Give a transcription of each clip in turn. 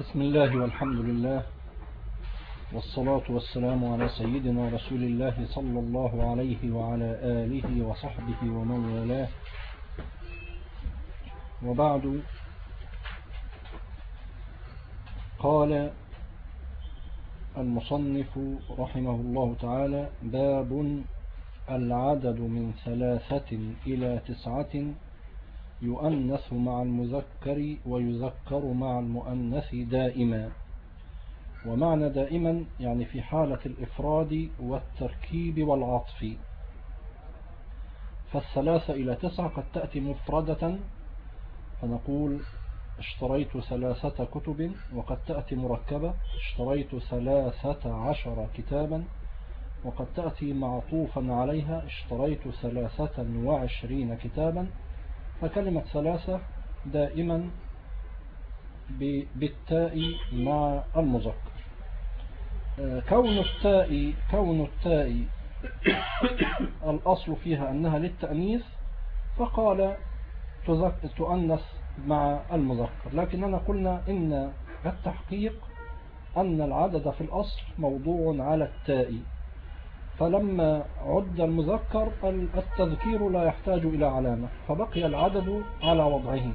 بسم الله والحمد لله والصلاة والسلام على سيدنا رسول الله صلى الله عليه وعلى آله وصحبه ومن والاه، وبعد. قال المصنف رحمه الله تعالى: باب العدد من 3 إلى 9 يؤنث مع المذكر ويذكر مع المؤنث دائما. ومعنى دائما يعني في حالة الإفراد والتركيب والعطف. ف3 إلى 9 قد تأتي مفردة فنقول اشتريت 3 كتب، وقد تأتي مركبة اشتريت 13 كتابا، وقد تأتي معطوفا عليها اشتريت 23 كتابا. فكلمة 3 دائما بالتاء مع المذكر. كون التاء الأصل فيها أنها للتأنيث، فقال تؤنث مع المذكر، لكننا قلنا إن التحقيق أن العدد في الأصل موضوع على التاء، فلما عد المذكر التذكير لا يحتاج إلى علامة، فبقي العدد على وضعه.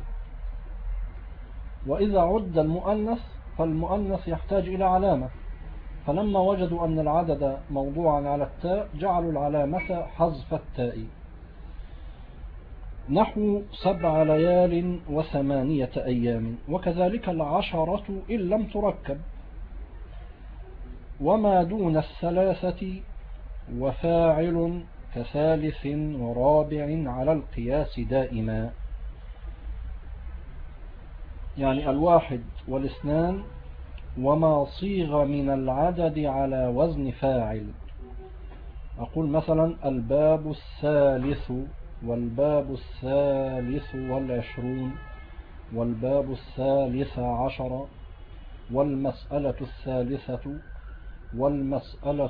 وإذا عد المؤنث فالمؤنث يحتاج إلى علامة، فلما وجدوا أن العدد موضوعا على التاء جعلوا العلامة حذف التاء. نحو 7 ليال و8 أيام، وكذلك 10 إن لم تركب. وما دون 3 وفاعل كثالث ورابع على القياس دائما، يعني 1 و2 وما صيغ من العدد على وزن فاعل. أقول مثلا الباب 3 والباب 23 والباب 13 والمسألة 3 والمسألة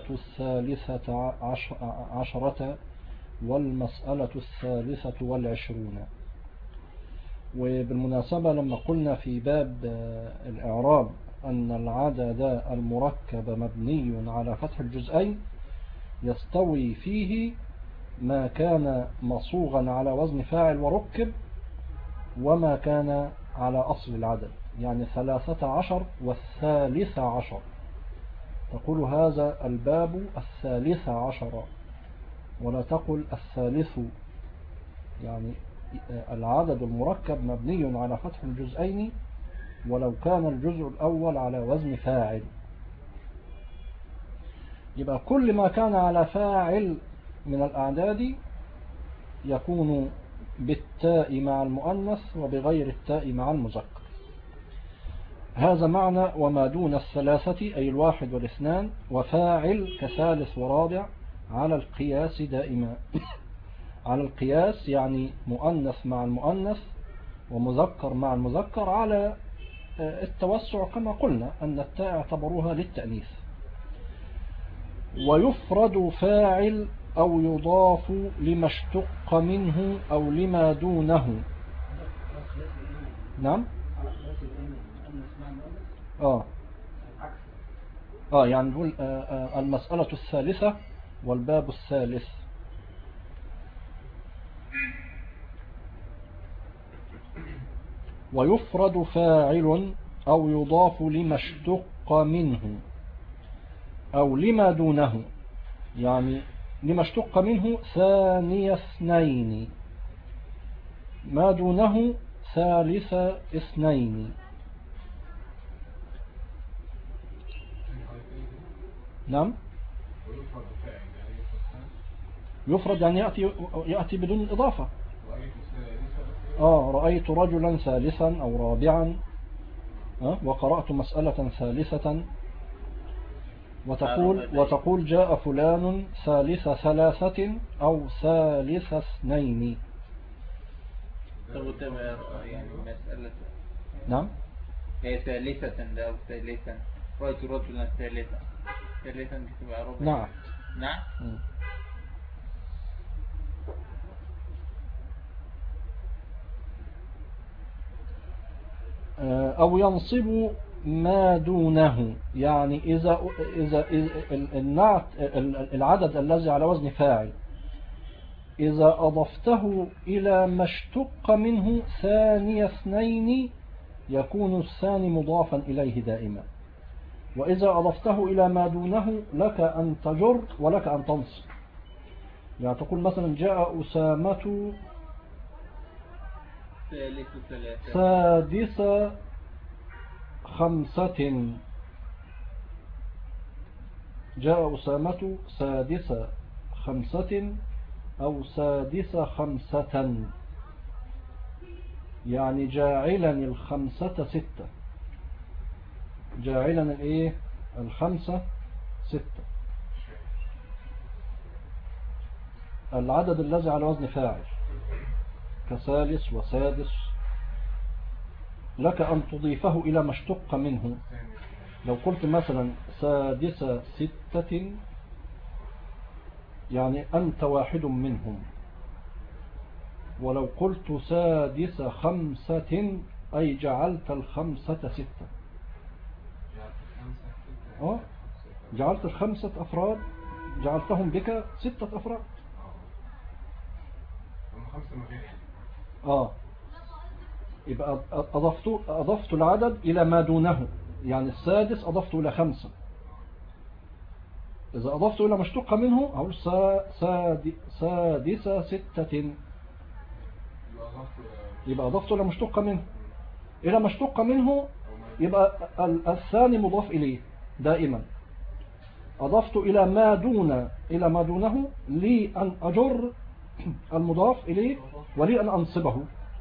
13 والمسألة 23. وبالمناسبة لما قلنا في باب الإعراب أن العدد المركب مبني على فتح الجزئين، يستوي فيه ما كان مصوغا على وزن فاعل وركب، وما كان على أصل العدد، يعني 13 و13. تقول هذا الباب 13 ولا تقل 3، يعني العدد المركب مبني على فتح الجزئين ولو كان الجزء الأول على وزن فاعل. يبقى كل ما كان على فاعل من الأعداد يكون بالتاء مع المؤنث وبغير التاء مع المذكر. هذا معنى وما دون 3 أي 1 و2 وفاعل كثالث ورابع على القياس دائما. على القياس يعني مؤنث مع المؤنث ومذكر مع المذكر، على التوسع كما قلنا أن التاء اعتبروها للتأنيث. ويفرد فاعل أو يضاف لما اشتق منه أو لما دونه. نعم. يعني نقول المسألة 3 والباب 3. ويفرد فاعل أو يضاف لما اشتق منه أو لما دونه، يعني لما اشتق منه 2 ما دونه 2. نعم. يفرد يعني يأتي بدون الإضافة. رأيت رجلا ثالثا أو رابعا، وقرأت مسألة ثالثة، وتقول جاء فلان ثالث 3 أو ثالث 2. يعني مسألة. نعم. هي ثالثة أو ثالثا، رأيت رجلا ثالثا تبقى ربع. نعم. أو ينصب ما دونه، يعني إذا النعت العدد الذي على وزن فاعل إذا أضفته إلى ما اشتق منه ثاني اثنين يكون الثاني مضافا إليه دائما. وإذا أضفته إلى ما دونه لك أن تجر ولك أن تنصب. يعني تقول مثلا جاء أسامة سادس خمسة، جاء أسامة سادس خمسة أو سادس خمسة، يعني جاعلا الخمسة ستة، جاعلا الايه الخمسة ستة. العدد الذي على وزن فاعل كثالث وسادس لك أن تضيفه إلى ما اشتق منه. لو قلت مثلا سادس ستة يعني أنت واحد منهم، ولو قلت سادس خمسة أي جعلت الخمسة ستة. جعلت الخمسة أفراد جعلتهم بك ستة أفراد. يبقى أضفت العدد إلى ما دونه، يعني السادس أضفته إلى خمسة. إذا أضفته إلى مشتق منه أقول سادس ستة، يبقى أضفته إلى مشتق منه. إلى مشتق منه يبقى الثاني مضاف إليه دائما. أضفت إلى ما دونه لي أن أجر المضاف إليه ولي أن أنصبه.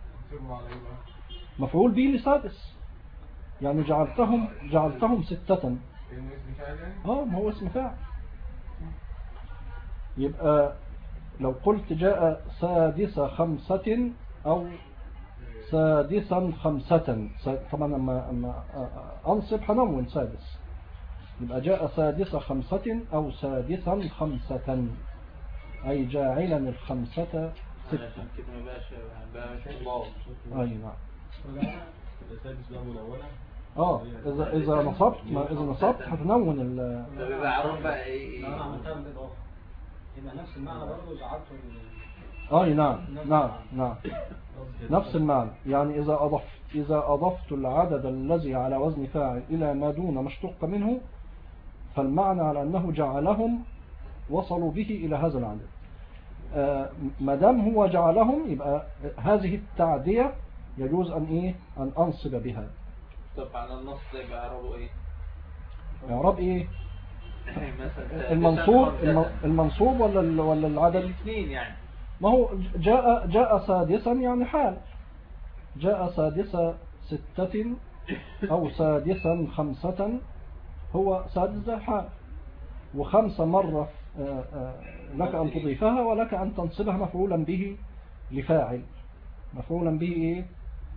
مفعول به لسادس، يعني جعلتهم ستة. ما هو اسم فاعل. يبقى لو قلت جاء سادس خمسة أو سادسا خمسة، طبعا أما أنصب حنون سادس، يبقى جاء سادس خمسة أو سادسا خمسة أي جاعلا الخمسة ستة. أي نعم. إذا نصبت هتنون يبقى نفس المعنى برضه جعلته. نعم نفس المعنى. يعني إذا أضفت العدد الذي على وزن فاعل إلى ما دون ما اشتق منه فالمعنى على أنه جعلهم وصلوا به إلى هذا العدد. ما دام هو جعلهم يبقى هذه التعدية يجوز أن أنصب بها. طبعا النص يبقى إعرابه إيه؟ إعراب إيه؟ المنصوب ولا العدد؟ الاثنين يعني. ما هو جاء سادسا يعني حال، جاء سادس ستة أو سادسا خمسة، هو سادس ده حال، وخمسة مرة لك أن تضيفها ولك أن تنصبها مفعولا به لفاعل. مفعولا به إيه؟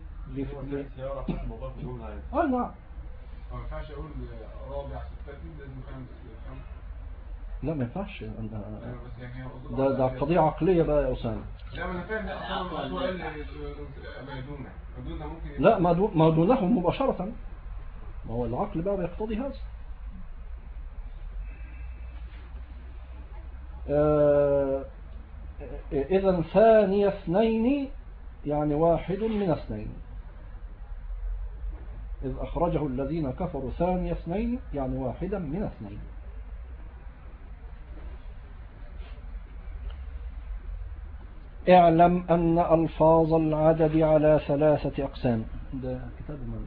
نعم. ما ينفعش اقول رابع ستاتين لازم خمس. لا ما ينفعش، ده قضية عقلية بقى يا أسامة. لا ما انا فاهم الموضوع ما ممكن. لا ما دونه مباشرة، ما هو العقل بقى بيقتضي هذا. إذن ثاني اثنين يعني واحد من اثنين. إذ أخرجه الذين كفروا ثاني اثنين يعني واحدا من اثنين. اعلم أن ألفاظ العدد على ثلاثة أقسام. ده كتاب من؟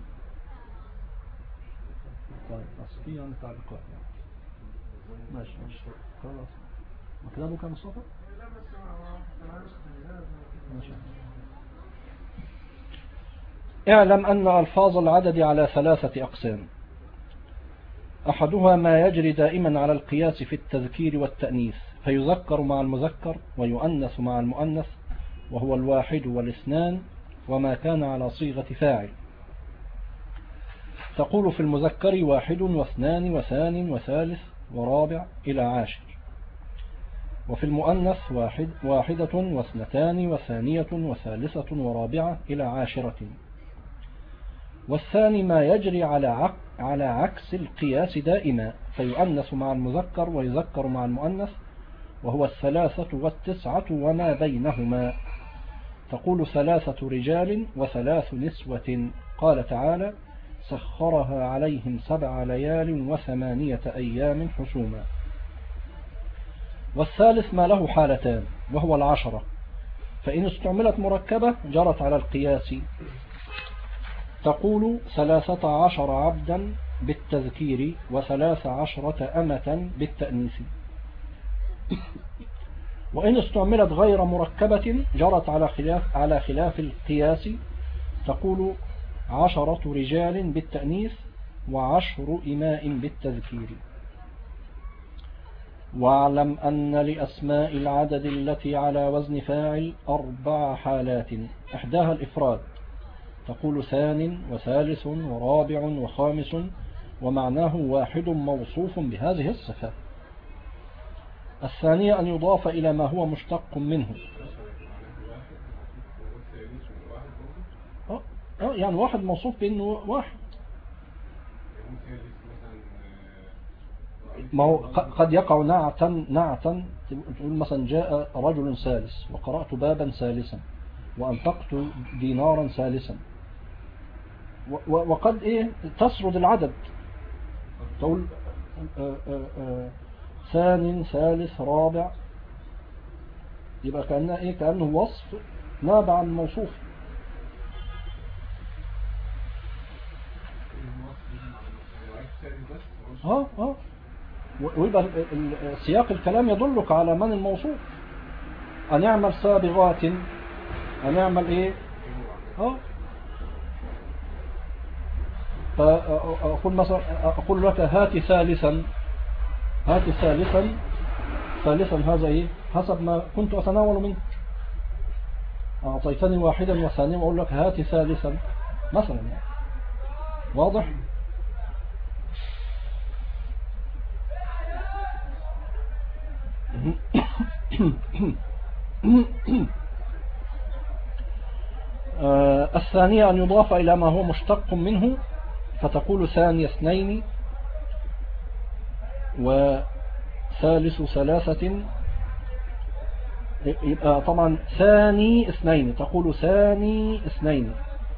طيب أصفي عن تعليقات. ماشي خلاص. ما كتابه كان مصطفى؟ ماشي. اعلم أن ألفاظ العدد على ثلاثة أقسام. أحدها ما يجري دائما على القياس في التذكير والتأنيث، فيذكر مع المذكر ويؤنث مع المؤنث، وهو الواحد والاثنان وما كان على صيغة فاعل. تقول في المذكر واحد واثنان وثان وثالث ورابع إلى عاشر، وفي المؤنث واحدة واثنتان وثانية وثالثة ورابعة إلى عاشرة. والثاني ما يجري على عكس القياس دائما، فيؤنث مع المذكر ويذكر مع المؤنث، وهو 3 و9 وما بينهما. تقول 3 رجال و3 نسوة. قال تعالى سخرها عليهم 7 ليال و8 أيام حسوما. والثالث ما له حالتان وهو 10، فإن استعملت مركبة جرت على القياس. تقول 13 عبدا بالتذكير و13 أمة بالتأنيث. وإن استعملت غير مركبة جرت على خلاف القياس. تقول 10 رجال بالتأنيث و10 إماء بالتذكير. واعلم أن لأسماء العدد التي على وزن فاعل 4 حالات، إحداها الإفراد. تقول 2 و3 ورابع وخامس، ومعناه واحد موصوف بهذه الصفة. الثانية أن يضاف إلى ما هو مشتق منه، يعني واحد موصوف بأنه واحد. ما هو قد يقع نعتا تقول مثلا جاء رجل ثالث وقرأت بابا ثالثا وأنفقت دينارا ثالثا، وقد تسرد العدد، تقول ثاني ثالث رابع، يبقى كأنه وصف نابع عن الموصوف. ويبقى سياق الكلام يدلك على من الموصوف. أن يعمل سابغات، أن يعمل فأقول مثلا أقول لك هات ثالثا، هات ثالثا هذا حسب ما كنت أتناول منك. أعطيتني واحدا وثانيا وأقول لك هات ثالثا مثلا، يعني واضح. الثانية أن يضاف إلى ما هو مشتق منه، فتقول ثاني اثنين وثالث ثلاثة. يبقى طبعا ثاني اثنين، تقول ثاني اثنين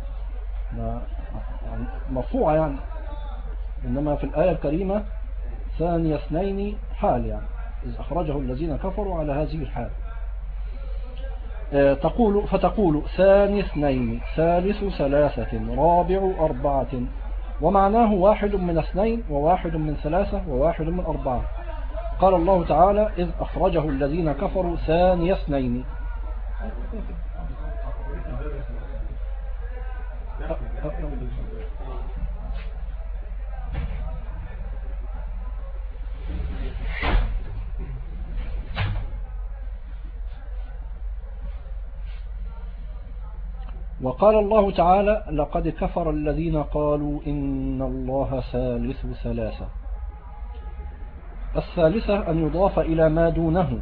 يعني مرفوعة يعني، إنما في الآية الكريمة ثاني اثنين حال، يعني إذ أخرجه الذين كفروا على هذه الحال. فتقول ثاني اثنين ثالث ثلاثة رابع أربعة، ومعناه واحد من اثنين وواحد من ثلاثة وواحد من أربعة. قال الله تعالى إذ أخرجه الذين كفروا ثاني اثنين. وقال الله تعالى لقد كفر الذين قالوا إن الله ثالث ثلاثة. الثالثة أن يضاف إلى ما دونه،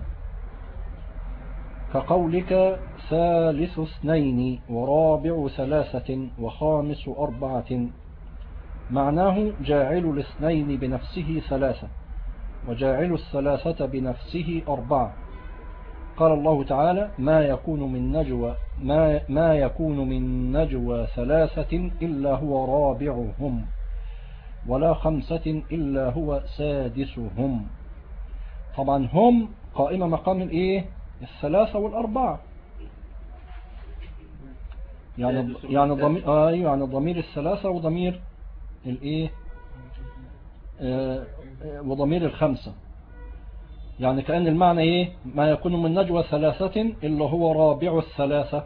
كقولك ثالث اثنين ورابع ثلاثة وخامس أربعة، معناه جاعل الاثنين بنفسه ثلاثة وجاعل الثلاثة بنفسه أربعة. قال الله تعالى ما يكون من نجوى ثلاثة إلا هو رابعهم ولا خمسة إلا هو سادسهم. طبعا هم قائمة مقام الثلاثة والأربعة، يعني ضمير الثلاثة وضمير وضمير الخمسة، يعني كأن المعنى ما يكون من نجوى ثلاثة إلا هو رابع الثلاثة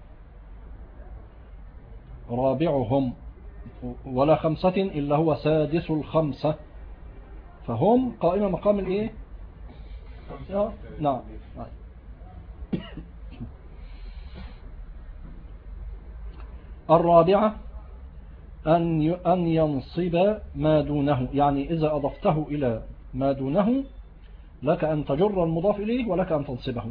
رابعهم ولا خمسة إلا هو سادس الخمسة. فهم قائمة مقام نعم. الرابعة أن ينصب ما دونه، يعني إذا أضفته إلى ما دونه لك أن تجر المضاف إليه ولك أن تنصبه.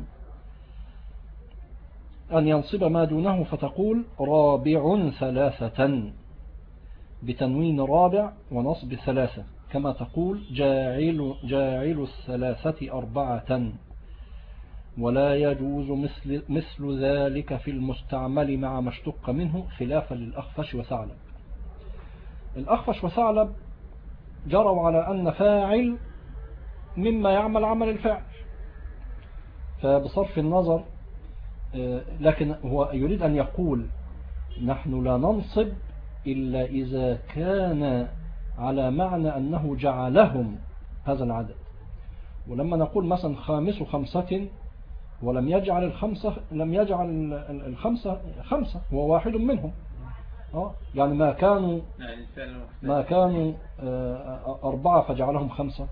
أن ينصب ما دونه فتقول رابع ثلاثة بتنوين رابع ونصب ثلاثة، كما تقول جاعل الثلاثة أربعة. ولا يجوز مثل ذلك في المستعمل مع ما اشتق منه، خلافا للأخفش وثعلب. الأخفش وثعلب جروا على أن فاعل مما يعمل عمل الفعل، فبصرف النظر، لكن هو يريد أن يقول نحن لا ننصب إلا إذا كان على معنى أنه جعلهم هذا العدد. ولما نقول مثلا خامس خمسة ولم يجعل الخمسة، لم يجعل الخمسة خمسة، هو واحد منهم. يعني ما كانوا أربعة فجعلهم خمسة.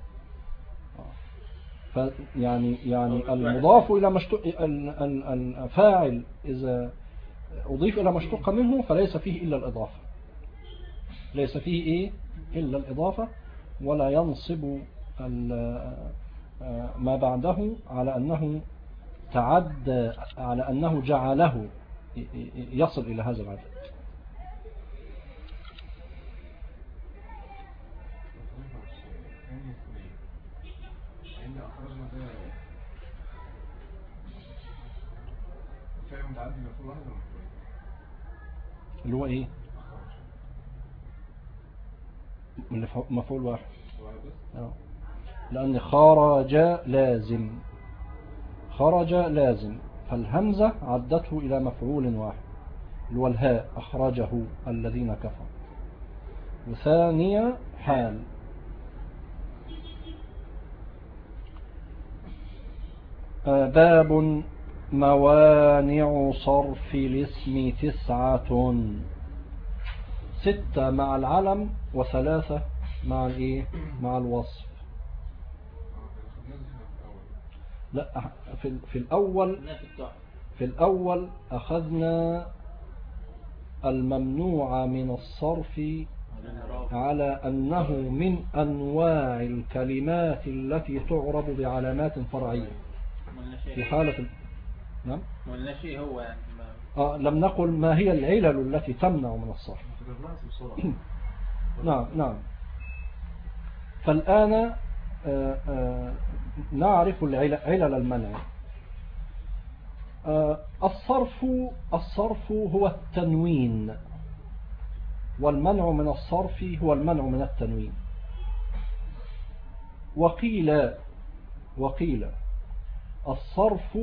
يعني المضاف إلى الفاعل إذا أضيف إلى ما اشتق منه فليس فيه إلا الإضافة، ليس فيه إيه إلا الإضافة، ولا ينصب ما بعده على أنه تعدى، على أنه جعله يصل إلى هذا العدد. اللي هو ايه؟ مفعول واحد، لأن خرج لازم، خرج لازم، فالهمزة عدته إلى مفعول واحد اللي هو الهاء، أخرجه الذين كفروا. وثانية حال. باب موانع صرف الاسم 9، 6 مع العلم و3 مع الايه، مع الوصف. لا، في الأول أخذنا الممنوع من الصرف على أنه من أنواع الكلمات التي تعرب بعلامات فرعية. في حالة نعم، والنشي هو يعني لم نقل ما هي العلل التي تمنع من الصرف. نعم. فالآن نعرف علل المنع. الصرف هو التنوين، والمنع من الصرف هو المنع من التنوين. وقيل الصرف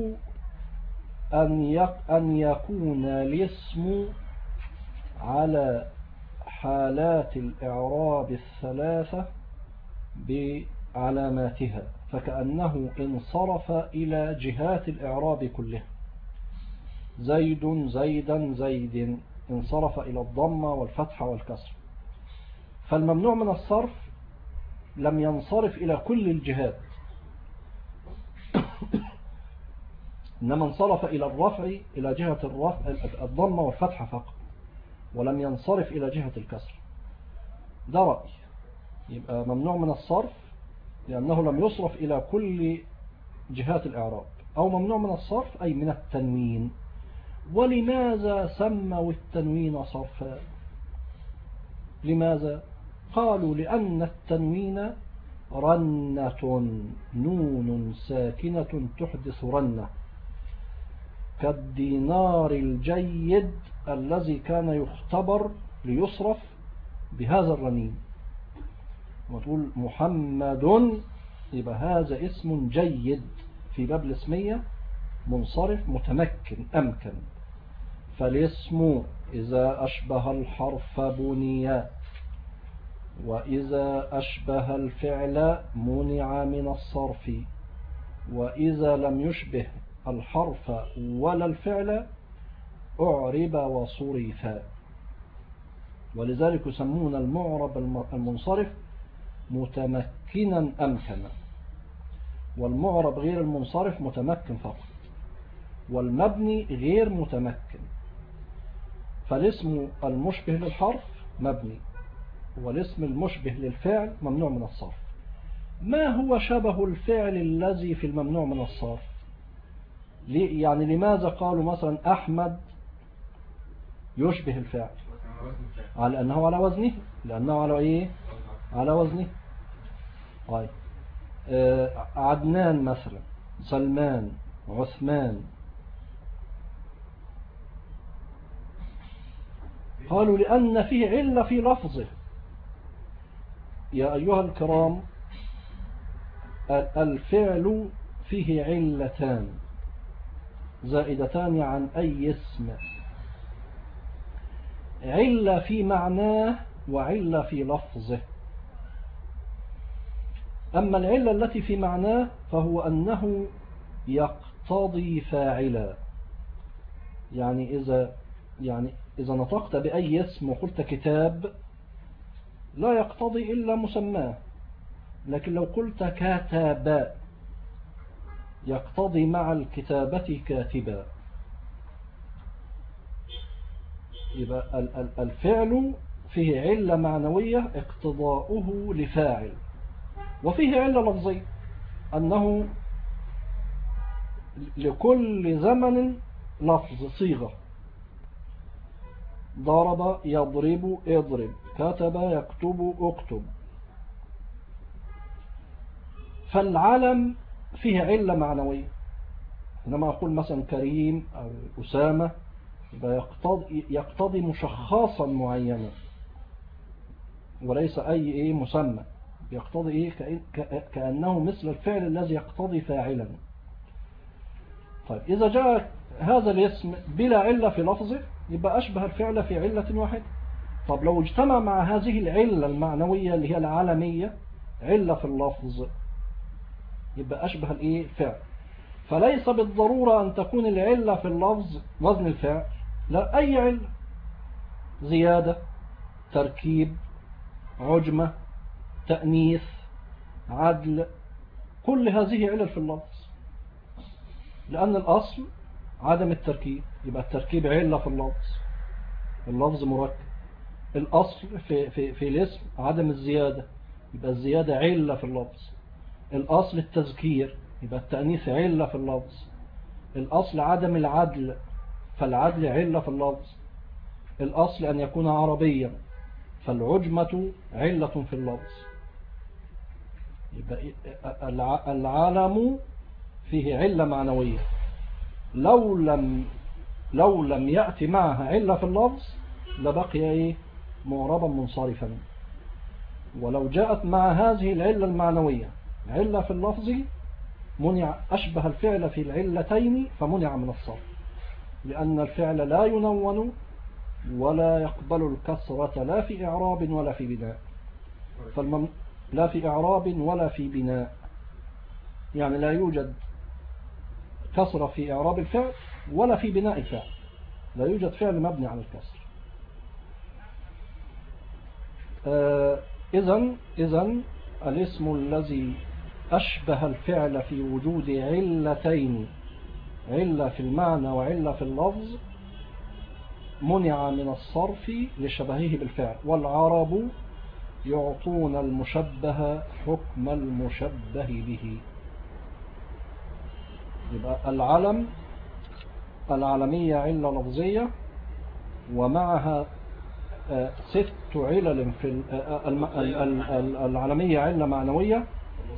أن يكون الاسم على حالات الإعراب الثلاثة بعلاماتها، فكأنه انصرف إلى جهات الإعراب كلها. زيد زيدا زيد انصرف إلى الضمة والفتحة والكسر. فالممنوع من الصرف لم ينصرف إلى كل الجهات، إنما انصرف إلى الرفع، إلى جهة الرفع الضمة والفتحة فقط، ولم ينصرف إلى جهة الكسر. ده رأي. يبقى ممنوع من الصرف لأنه لم يصرف إلى كل جهات الإعراب، أو ممنوع من الصرف أي من التنوين. ولماذا سموا التنوين صرفا؟ لماذا؟ قالوا لأن التنوين رنة، نون ساكنة تحدث رنة، كالدينار الجيد الذي كان يختبر ليصرف بهذا الرنين. وتقول محمد، يبقى هذا اسم جيد في باب الاسمية، منصرف متمكن أمكن. فالاسم إذا أشبه الحرف بني، وإذا أشبه الفعل منع من الصرف، وإذا لم يشبه الحرف ولا الفعل أعرب وصرف. ولذلك يسمون المعرب المنصرف متمكنا أمكنا، والمعرب غير المنصرف متمكن فقط، والمبني غير متمكن. فالاسم المشبه للحرف مبني، والاسم المشبه للفعل ممنوع من الصرف. ما هو شبه الفعل الذي في الممنوع من الصرف؟ يعني لماذا قالوا مثلا أحمد يشبه الفعل؟ على أنه على وزنه، لأنه على إيه؟ على وزنه. طيب عدنان مثلا، سلمان، عثمان. قالوا لأن فيه علة في لفظه. يا أيها الكرام، الفعل فيه علتان زائدتان عن أي اسم، علة في معناه وعلة في لفظه. أما العلة التي في معناه فهو أنه يقتضي فاعلا. يعني إذا نطقت بأي اسم وقلت كتاب لا يقتضي إلا مسماه، لكن لو قلت كاتب يقتضي مع الكتابة كاتبا. يبقى الفعل فيه علة معنوية اقتضاؤه لفاعل، وفيه علة لفظية أنه لكل زمن لفظ صيغة. ضرب يضرب اضرب، كتب يكتب اكتب. فالعلم فيه علة معنوية. إنما أقول مثلا كريم أو أسامة يقتضي مشخصا معينا وليس أي مسمى. يقتضي كأنه مثل الفعل الذي يقتضي فاعلا. طيب إذا جاء هذا الاسم بلا علة في لفظه يبقى أشبه الفعل في علة واحدة. طب لو اجتمع مع هذه العلة المعنوية اللي هي العالمية علة في اللفظ يبقى أشبه الفعل. فليس بالضرورة أن تكون العلة في اللفظ وزن الفعل، لا، أي علة، زيادة، تركيب، عجمة، تأنيث، عدل، كل هذه علل في اللفظ. لأن الأصل عدم التركيب، يبقى التركيب علة في اللفظ مركب. الأصل في الاسم عدم الزيادة، يبقى الزيادة علة في اللفظ. الأصل التذكير، يبقى التأنيث علة في اللفظ. الأصل عدم العدل، فالعدل علة في اللفظ. الأصل أن يكون عربيا، فالعجمة علة في اللفظ. يبقى العالم فيه علة معنوية. لو لم يأتي معها علة في اللفظ لبقي معربا منصرفا. ولو جاءت مع هذه العلة المعنوية علة في اللفظ منع، أشبه الفعل في العلتين فمنع من الصرف، لأن الفعل لا ينون ولا يقبل الكسرة لا في إعراب ولا في بناء. لا في إعراب ولا في بناء، يعني لا يوجد كسرة في إعراب الفعل ولا في بناء الفعل، لا يوجد فعل مبني على الكسر. إذن الاسم الذي أشبه الفعل في وجود علتين، علة في المعنى وعلة في اللفظ، منع من الصرف لشبهه بالفعل. والعرب يعطون المشبه حكم المشبه به. يبقى العلمية علة لفظية ومعها 6 علل في العلمية علة معنوية،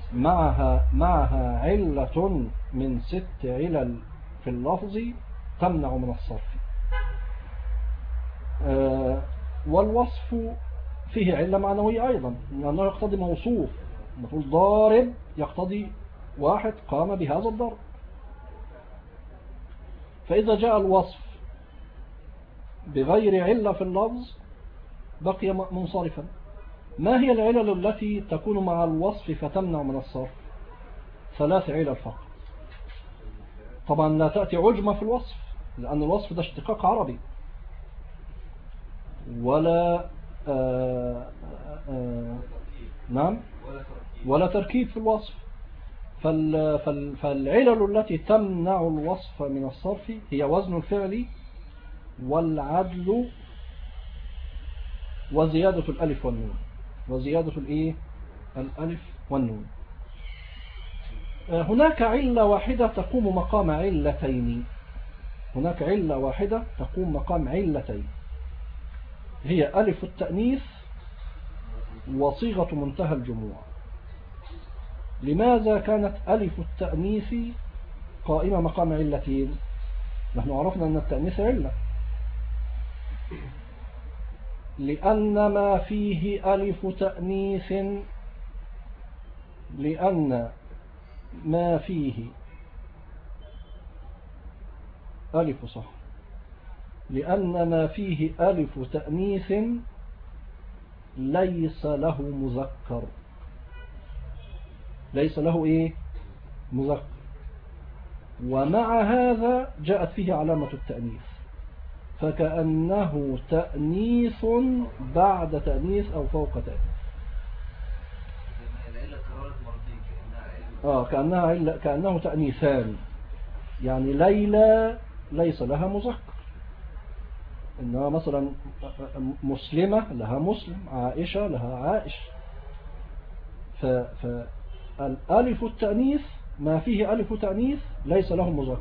معها علة من 6 علل في اللفظ تمنع من الصرف. والوصف فيه علة معنوية أيضا، لأنه يقتضي موصوف. نقول ضارب يقتضي واحد قام بهذا الضرب. فإذا جاء الوصف بغير علة في اللفظ بقي منصرفا. ما هي العلل التي تكون مع الوصف فتمنع من الصرف؟ 3 علل فقط. طبعا لا تأتي عجمة في الوصف، لأن الوصف ده اشتقاق عربي، ولا نعم، ولا تركيب في الوصف. فالعلل التي تمنع الوصف من الصرف هي وزن الفعل والعدل وزيادة الألف والنون، وزيادة الألف والنون. هناك علة واحدة تقوم مقام علتين. هناك علة واحدة تقوم مقام علتين. هي ألف التأنيث وصيغة منتهى الجموع. لماذا كانت ألف التأنيث قائمة مقام علتين؟ نحن عرفنا أن التأنيث علة، لأن ما فيه ألف تأنيث، لأن ما فيه ألف صح، لأن ما فيه ألف تأنيث ليس له مذكر، ليس له إيه؟ مذكر. ومع هذا جاءت فيه علامة التأنيث، فكأنه تأنيث بعد تأنيث أو فوق تأنيث. كأنه تأنيثان، يعني ليلى ليس لها مذكر، إنما مثلا مسلمة لها مسلم، عائشة لها عائش. فالألف التأنيث ما فيه ألف تأنيث ليس له مذكر،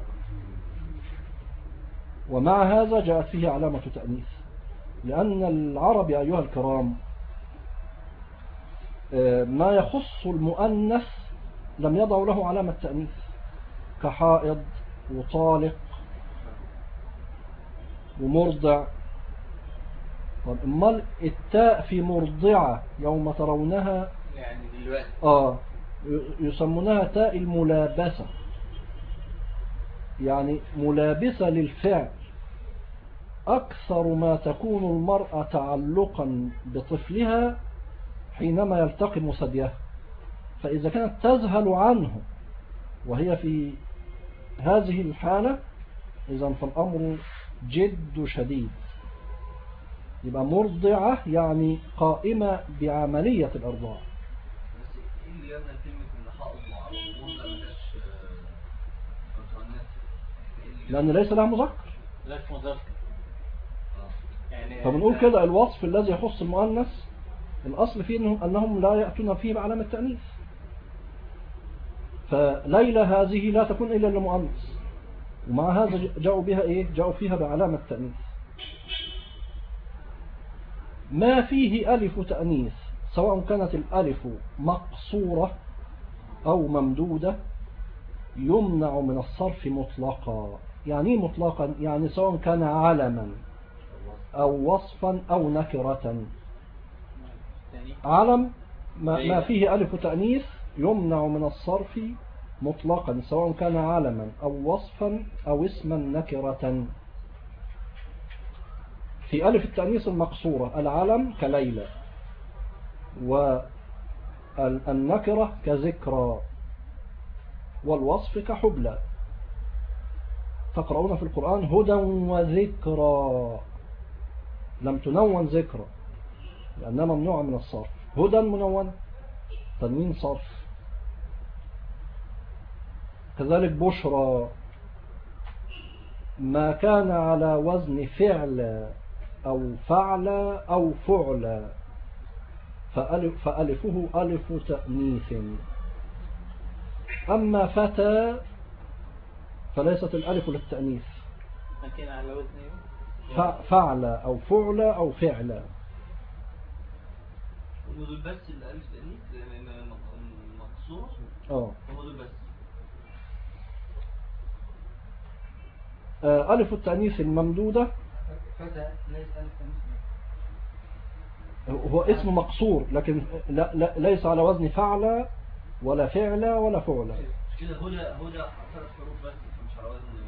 ومع هذا جاءت فيه علامة تأنيث، لأن العرب أيها الكرام ما يخص المؤنث لم يضعوا له علامة تأنيث، كحائض وطالق ومرضع. طب امال التاء في مرضعة يوم ترونها يعني دلوقتي يسمونها تاء الملابسة، يعني ملابسة للفعل. أكثر ما تكون المرأة تعلقا بطفلها حينما يلتقم ثديها، فإذا كانت تذهل عنه وهي في هذه الحالة إذن فالأمر جد شديد. يبقى مرضعة يعني قائمة بعملية الإرضاع. لأن ليس لها مذكر، فبنقول كده الوصف الذي يخص المؤنث الأصل فيه أنهم لا يأتون فيه بعلامة التأنيث. فليلى هذه لا تكون إلا للمؤنث، ومع هذا جاءوا بها إيه؟ جاءوا فيها بعلامة التأنيث. ما فيه ألف تأنيث سواء كانت الألف مقصورة أو ممدودة يمنع من الصرف مطلقا. يعني مطلقا يعني سواء كان علما أو وصفا أو نكرة. علم ما فيه ألف تأنيث يمنع من الصرف مطلقا سواء كان علما أو وصفا أو اسما نكرة. في ألف التأنيث المقصورة العلم كليلى، والنكرة كذكرى، والوصف كحبلى. تقرؤون في القرآن هدى وذكرى، لم تنون ذكرى لأنها ممنوعة من الصرف. هدى منون تنوين صرف. كذلك بشرى ما كان على وزن فعل أو فعل أو فعل فألفه ألف تأنيث. أما فتى فليست الألف للتأنيث، لكن على وزن فعل أو فعل أو فعل. ودول بس الألف تأنيث مقصور. هو دول بس. ألف التأنيث الممدودة فتى ليس ألف تأنيث، هو اسم مقصور لكن ليس على وزن فعل ولا فعل ولا فعل. كده هدى 3 حروف بس مش على وزن.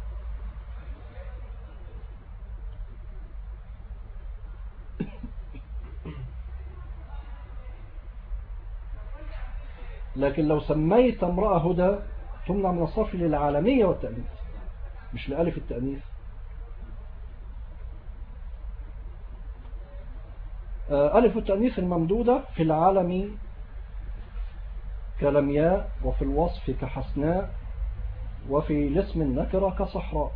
لكن لو سميت امرأة هدى تمنع من الصرف للعالمية والتأنيث مش لألف التأنيث. ألف التأنيث الممدودة في العالم كلمياء، وفي الوصف كحسناء، وفي الاسم النكرة كصحراء.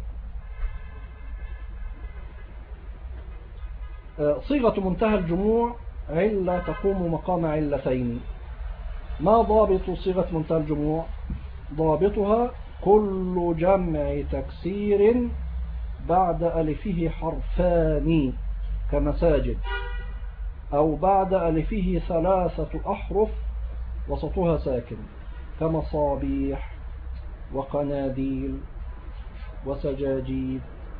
صيغة منتهى الجموع علة تقوم مقام علتين. ما ضابط صيغة منتهى الجموع؟ ضابطها كل جمع تكسير بعد ألفه حرفان كمساجد، أو بعد ألفه 3 أحرف وسطها ساكن كمصابيح وقناديل وسجاجيد.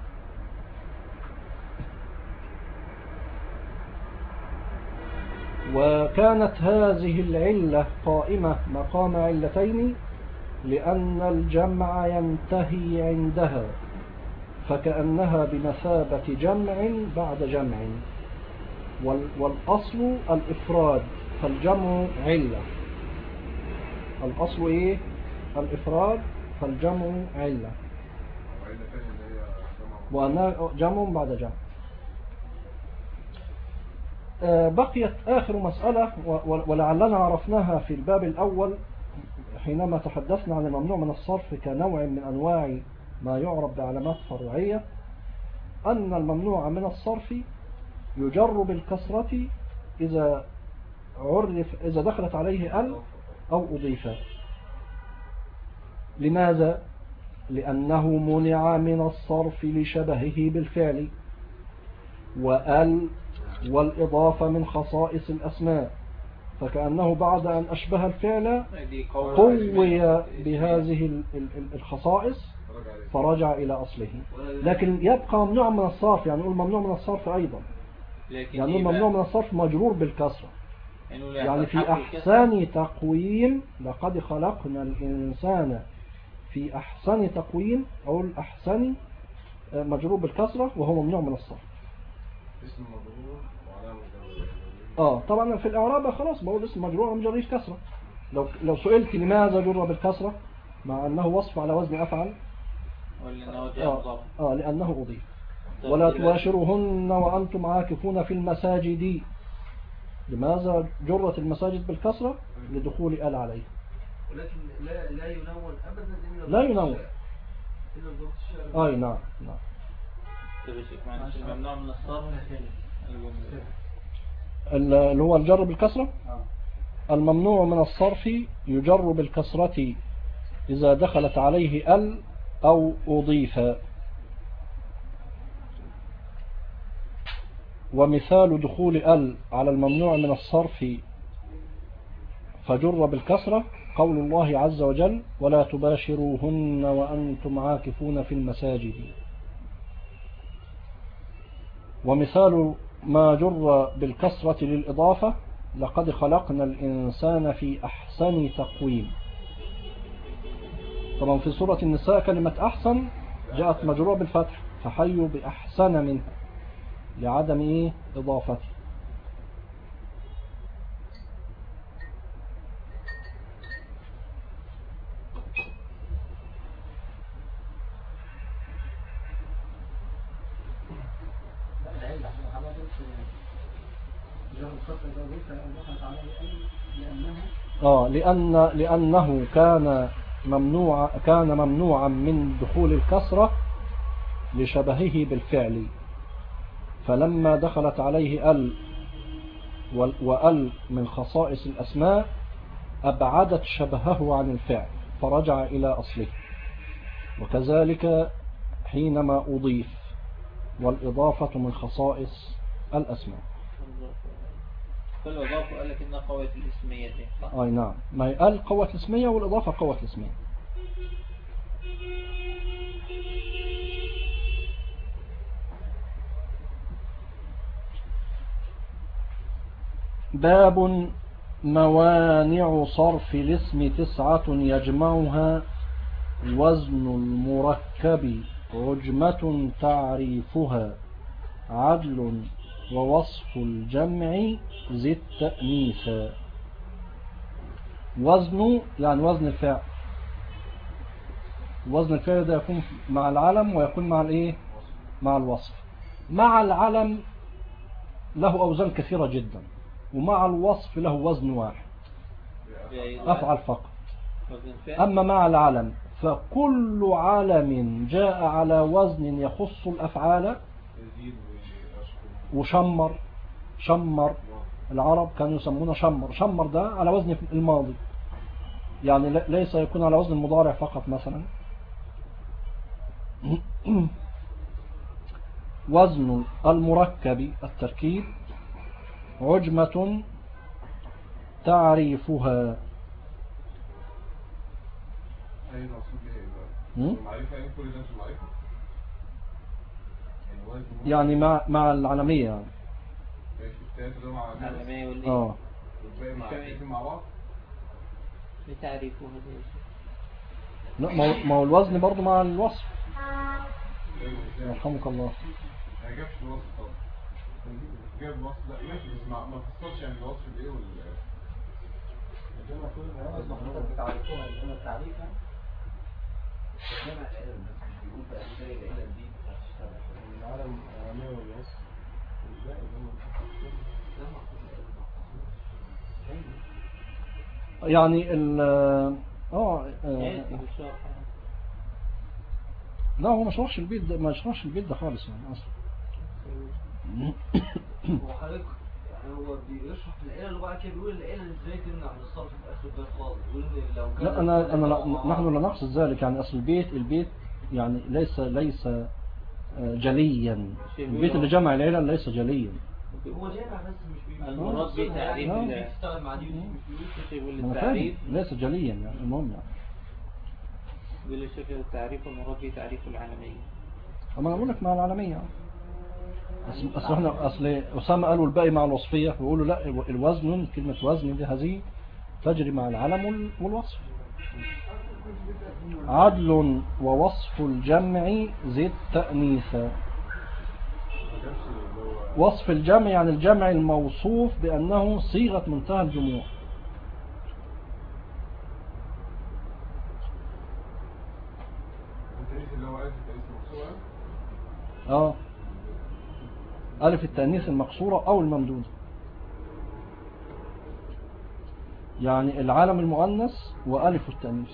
وكانت هذه العلة قائمة مقام علتين لأن الجمع ينتهي عندها، فكأنها بمثابة جمع بعد جمع، والأصل الإفراد فالجمع علة. الأصل إيه؟ الإفراد فالجمع علة، وأنها جمع بعد جمع. بقيت آخر مسألة ولعلنا عرفناها في الباب الأول حينما تحدثنا عن الممنوع من الصرف كنوع من أنواع ما يعرف بعلامات فرعية، أن الممنوع من الصرف يجر بالكسرة إذا دخلت عليه ال أو أضيف. لماذا؟ لأنه منع من الصرف لشبهه بالفعل، وال والإضافة من خصائص الأسماء، فكأنه بعد أن أشبه الفعل قوي بهذه الخصائص فرجع إلى أصله. لكن يبقى ممنوع من الصرف، يعني نقول ممنوع من الصرف أيضا، يعني ممنوع من الصرف مجرور بالكسرة، يعني في أحسن تقويم، لقد خلقنا الإنسان في أحسن تقويم، أو الأحسن مجرور بالكسرة وهو ممنوع من الصرف. اسم مجرور وعلامة طبعا في الإعراب خلاص بقول اسم مجرور ومجرور كسرة. لو سئلت لماذا جر بالكسرة مع أنه وصف على وزن أفعل، لأنه أضيف. ولا تباشرهن وأنتم عاكفون في المساجد، لماذا جرت المساجد بالكسرة؟ لدخول آل عليه. ولكن لا ينون أبدا، لا ينون. نعم. الممنوع من الصرف اللي هو الجر بالكسرة. الممنوع من الصرف يجر بالكسرة إذا دخلت عليه ال أو أضيف. ومثال دخول ال على الممنوع من الصرف فجر بالكسرة قول الله عز وجل: ولا تباشروهن وأنتم عاكفون في المساجد. ومثال ما جر بالكسرة للإضافة: لقد خلقنا الإنسان في أحسن تقويم. طبعا في سورة النساء كلمة أحسن جاءت مجرورة بالفتح، فحيوا بأحسن منه لعدم إضافته. لأنه كان ممنوعا من دخول الكسرة لشبهه بالفعل، فلما دخلت عليه ال وال من خصائص الأسماء أبعدت شبهه عن الفعل فرجع إلى أصله. وكذلك حينما أضيف، والإضافة من خصائص الأسماء. فالإضافة قال لك إنها قوة الاسمية. نعم، ما يقال قوة الاسمية والإضافة قوة الاسمية. باب موانع صرف الاسم 9 يجمعها وزن المركب عجمة تعريفها عدل ووصف الجمع ذي التأنيث. وزن يعني وزن الفعل. وزن الفعل ده يكون مع العلم ويكون مع مع الوصف. مع العلم له أوزان كثيرة جدا، ومع الوصف له وزن واحد، أفعل فقط. أما مع العلم فكل علم جاء على وزن يخص الأفعال. وشمر، العرب كانوا يسمونه شمر ده على وزن الماضي، يعني ليس يكون على وزن المضارع فقط مثلا. وزن المركب التركيب عجمة تعريفها. أي مقصود بيه إيه بقى؟ معرفة يعني كل ده مش معرفة؟ يعني مع العالمية يعني. ماشي التالت ده مع العالمية واللي والباقي مع الاثنين مع بعض؟ بتعريفه لا ما هو الوزن برضو مع الوصف. يرحمك الله. ما جابش الوصف طبعا. جاب الوصف لا ماشي بس ما فصلش يعني الوصف بايه زي ما كل ما حضرتك بتعرفوها اللي هو التعريف يعني. جمع العلم بس مش بيقول بقى ازاي العلم دي هتشتغل. العالم العالمية والوصف والباقي اللي هم يعني لا هو ما شرحش البيت ده، ما شرحش البيت ده خالص يعني اصلا. هو حضرتك يعني هو بيشرح العلل اللي بعد كده بيقول العلل ازاي تمنع من الصرف في اخر البيت خالص. بيقول ان لو كان لا نحن لا نقصد ذلك يعني. اصل البيت يعني ليس جليا. البيت اللي جمع العلل ليس جليا. هو جامع بس مش بيقول المراد بتعريف بيشتغل مع دي يقول التعريف ليس جليا يعني. المهم يعني يقول الشيخ التعريف المراد بتعريف العالمية. اما انا اقول لك مع العالمية. اصل اسامه قالوا الباقي مع الوصفية، ويقولوا لا الوزن كلمة وزن دي هذه تجري مع العلم والوصف. عدل ووصف الجمع ذي التأنيث. وصف الجمع يعني الجمع الموصوف بأنه صيغة منتهى الجموع. ألف التأنيث المقصورة أو الممدودة، يعني العالم المؤنث وألف التأنيث.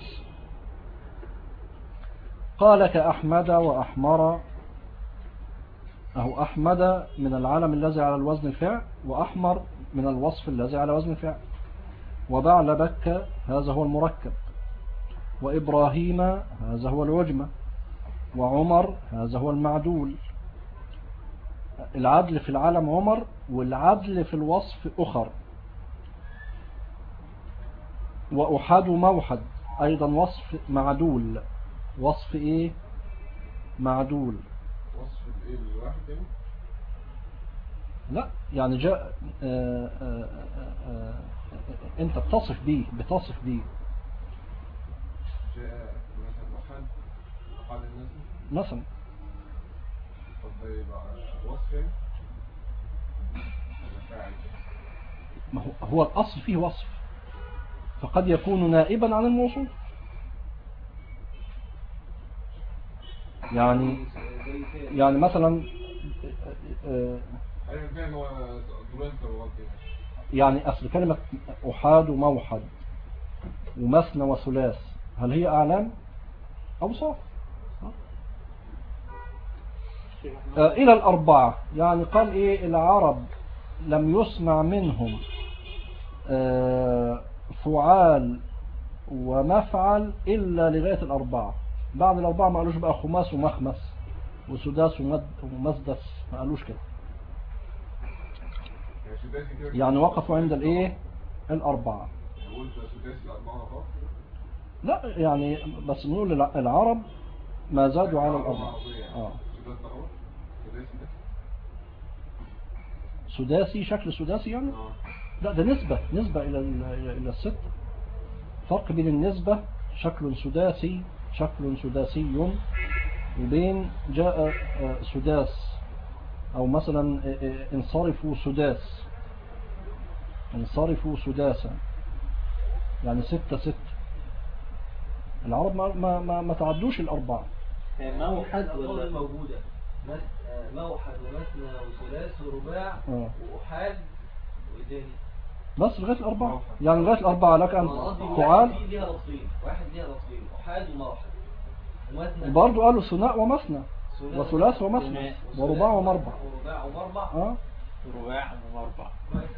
قال كأحمد وأحمر، أهو أحمد من العالم الذي على الوزن الفعل، وأحمر من الوصف الذي على وزن الفعل. وبعلبك هذا هو المركب، وإبراهيم هذا هو العجمة، وعمر هذا هو المعدول. العدل في العالم عمر، والعدل في الوصف أخر. وأحد موحد أيضا وصف معدول. وصف إيه؟ معدول. وصف الإيه الواحد يعني؟ لا يعني جاء أنت بتصف بيه جاء مثلا أحد الناس مثلا. طب ده يبقى وصف يعني؟ فاعل. ما هو الأصل فيه وصف، فقد يكون نائبا عن الموصوف. يعني مثلا يعني أصل كلمة أحاد وموحد ومثنى وثلاث هل هي أعلام أوصاف؟ إلى الأربعة يعني قال إيه العرب لم يسمع منهم فعال ومفعل إلا لغاية الأربعة. بعد الأربعة ما قالوش بقى خماس ومخمس وسداس ومسدس، ما قالوش كده. يعني وقفوا عند الإيه الأربعة. لا يعني بس نقول العرب ما زادوا على الأربعة. سداسي شكل سداسي يعني. لا ده نسبة إلى الست. فرق بين النسبة شكل سداسي وبين جاء سداس أو مثلا انصرفوا سداسا يعني 6 العرب ما تعدوش الأربعة. موحد ولا موجودة موحد ومثنى وثلاث ورباع وأحاد وإيه بس لغاية الأربعة يعني لغاية الأربعة لك أن فعال. واحد ليها لفظين أحاد وموحد ومثنى. وبرضه قالوا ثناء ومثنى وثلاث ومثنى ورباع ومربع. رباع ومربع.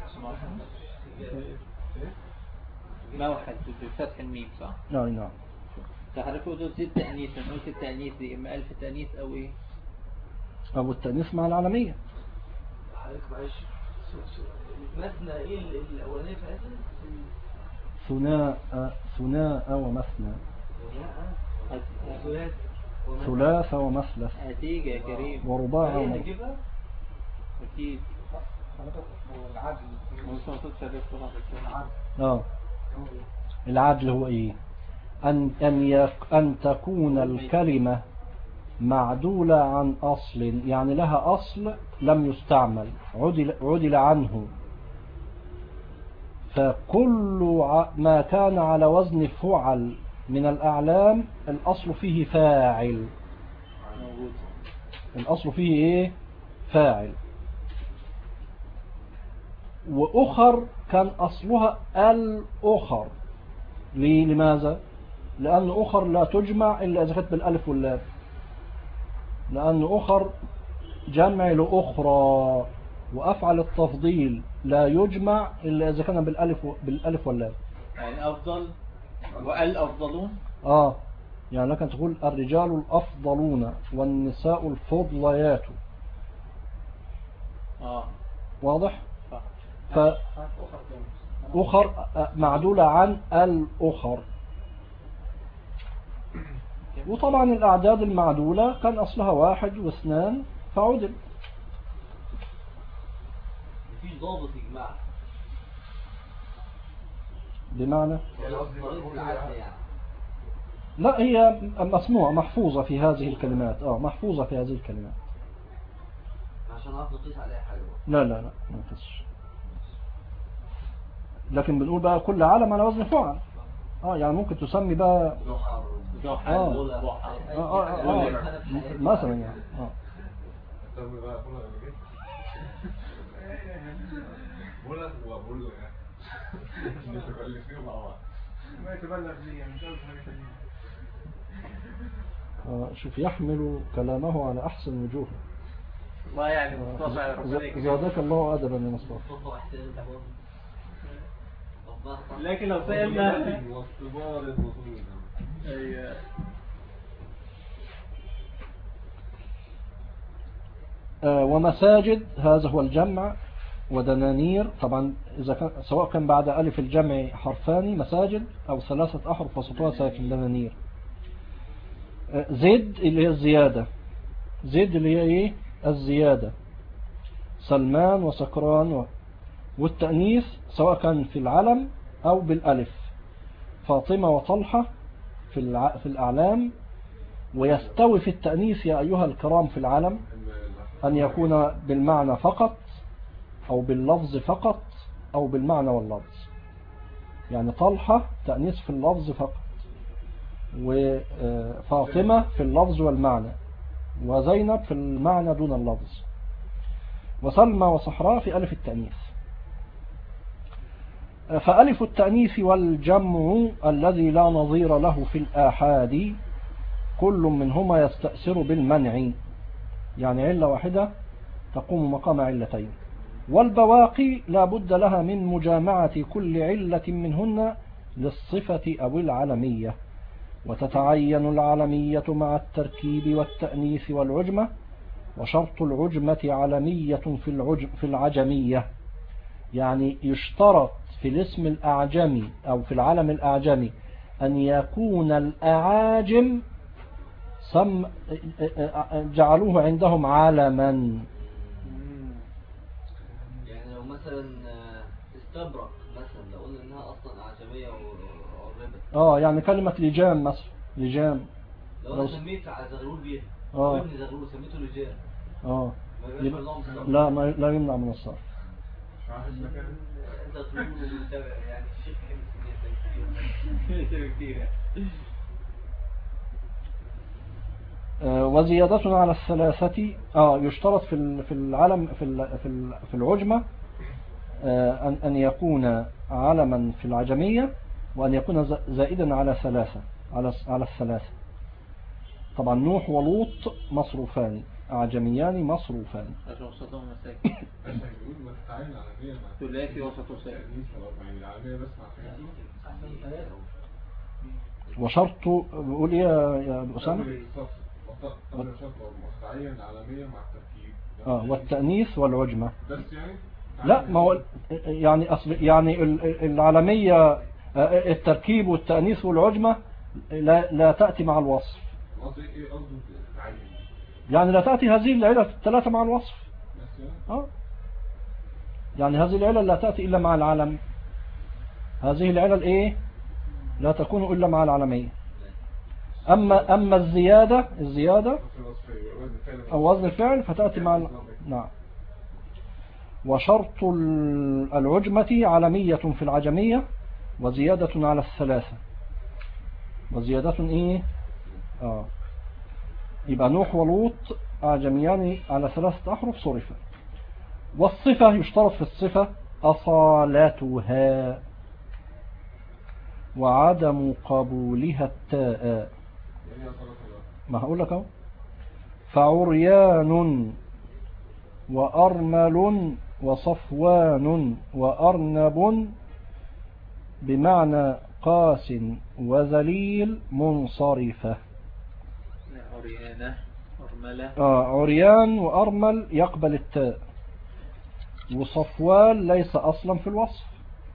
موحد بفتح الميم صح؟ نعم. تحركوا دول 6 تأنيث. نقول التأنيث دي إما ألف تأنيث أو إيه؟ أو التأنيث مع العالمية. حضرتك معلش مثنى ايه الاولانيه بتاعتها؟ ثناء ومثنى. ثلاث ثلاث ومثلث هتيجي يا كريم. ورباع هي اللي ومربع. تجيبها؟ أكيد. والعدل العدل هو ايه؟ أن تكون الكلمة معدولة عن أصل، يعني لها أصل لم يستعمل عدل عنه. فكل ما كان على وزن فعل من الأعلام الأصل فيه فاعل. الأصل فيه إيه؟ فاعل. وأخر كان أصلها الأخر. لماذا؟ لأن أخر لا تجمع إلا إذا كانت بالألف واللام، لأن أخر جمع لأخرى. وأفعل التفضيل لا يجمع إلا إذا كان بالألف واللام. يعني أفضل والأفضلون. يعني لكن تقول الرجال الأفضلون والنساء الفضليات. واضح؟ فأخر معدولة عن الأخر. وطبعا الأعداد المعدولة كان أصلها 1 و2 فعدل. مفيش ضابط يجمع بمعنى يعني. لا، هي مسموعة محفوظة في هذه الكلمات. محفوظة في هذه الكلمات عشان نعرف نقيس عليها حاجة. لا ما نقيسش. لكن بنقول بقى كل علم على وزن فعل. يعني ممكن تسمي بقى مثلا يعني ما يتبلغ لي مش عارف حاجه. شوف يحمل كلامه على احسن وجوه. ما يعني مصطفى زادك الله ادبا يا مصطفى. لكن لو سألنا ومساجد هذا هو الجمع. ودنانير طبعا إذا كان سواء كان بعد ألف الجمع حرفان مساجد أو 3 أحرف وسطها ساكن دنانير. زد اللي هي الزيادة. زد اللي هي إيه؟ الزيادة. سلمان وسكران والتأنيث سواء كان في العلم أو بالألف. فاطمة وطلحة في الأعلام. ويستوي في التأنيث يا أيها الكرام في العلم أن يكون بالمعنى فقط أو باللفظ فقط أو بالمعنى واللفظ. يعني طلحة تأنيث في اللفظ فقط، وفاطمة في اللفظ والمعنى، وزينب في المعنى دون اللفظ، وسلمى وصحراء في ألف التأنيث. فألف التأنيث والجمع الذي لا نظير له في الآحاد كل منهما يستأثر بالمنع، يعني علة واحدة تقوم مقام علتين. والبواقي لا بد لها من مجامعة كل علة منهن للصفة أو العلمية، وتتعين العلمية مع التركيب والتأنيث والعجمة. وشرط العجمة علمية في العجمية، يعني يشترط في الاسم الأعجمي أو في العلم الأعجمي أن يكون الأعاجم جعلوه عندهم علما. يعني لو مثلا استبرق مثلا لو قلنا انها اصلا اعجميه وعربت. يعني كلمة لجام مثلا. لجام لو انا سميت زغلول بيها ابن زغلول سميته لجام لا يمنع من الصرف. انت تقول يعني الشيخ كتير وزيادة على الثلاثة. يشترط في العلم في العجمة أن يكون علما في العجمية، وأن يكون زائدا على الثلاثة. طبعا نوح ولوط مصروفان، أعجميان مصروفان. ثلاثي وسط وسائل. وشرط بقول ايه يا أبو أسامة؟ طب يا شرط مستعين العالمية مع التركيب. والتأنيث والعجمة. بس يعني لا، ما هو يعني يعني العالمية التركيب والتأنيث والعجمة لا تأتي مع الوصف. قصدي ايه؟ قصدي تعين يعني لا تأتي هذه العلة الثلاثة مع الوصف. بس يعني يعني هذه العلة لا تأتي إلا مع العلم. هذه العلل إيه؟ لا تكون إلا مع العلمية. أما الزيادة أو وزن الفعل فتأتي مع نعم. وشرط العجمة علمية في العجمية وزيادة على الثلاثة. وزيادة إيه؟ يبقى نوح ولوط أعجميان على 3 أحرف صرفة. والصفة يشترط في الصفة أصالتها وعدم قبولها التاء. ما هقول لك اهو. فعريان وأرمل وصفوان وأرنب بمعنى قاس وذليل منصرفة. عريانة أرملة. عريان وأرمل يقبل التاء، وصفوان ليس أصلا في الوصف.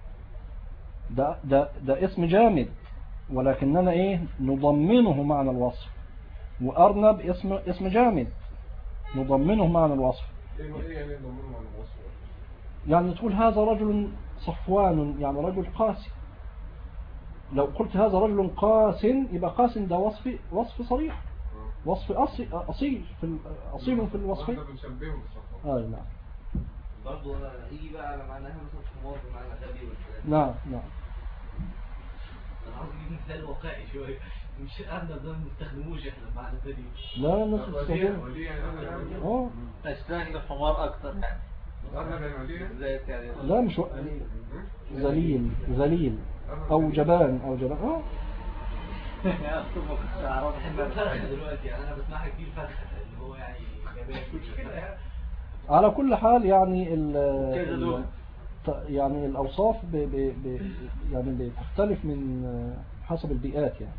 ده اسم جامد ولكننا ايه نضمنه معنى الوصف. وأرنب اسم جامد نضمنه معنى الوصف. يعني تقول هذا رجل صفوان يعني رجل قاسي. لو قلت هذا رجل قاس يبقى قاس ده وصف صريح، وصف أصيل في الوصف. نعم. برضه يجي بقى على معناها مثلا حمار بمعنى غبي والكلام. نعم. انا عاوز اجيب مثال واقعي شويه، مش ارنب ده ما بنستخدموش احنا بمعنى ثاني. لا الناس بتستخدمه. اشباه الحمار اكتر يعني. لا مش ذليل او جبان فرخه دلوقتي يعني انا بسمعها كتير فرخه اللي هو يعني جبان. على كل حال يعني يعني الأوصاف يعني بتختلف من حسب البيئات يعني.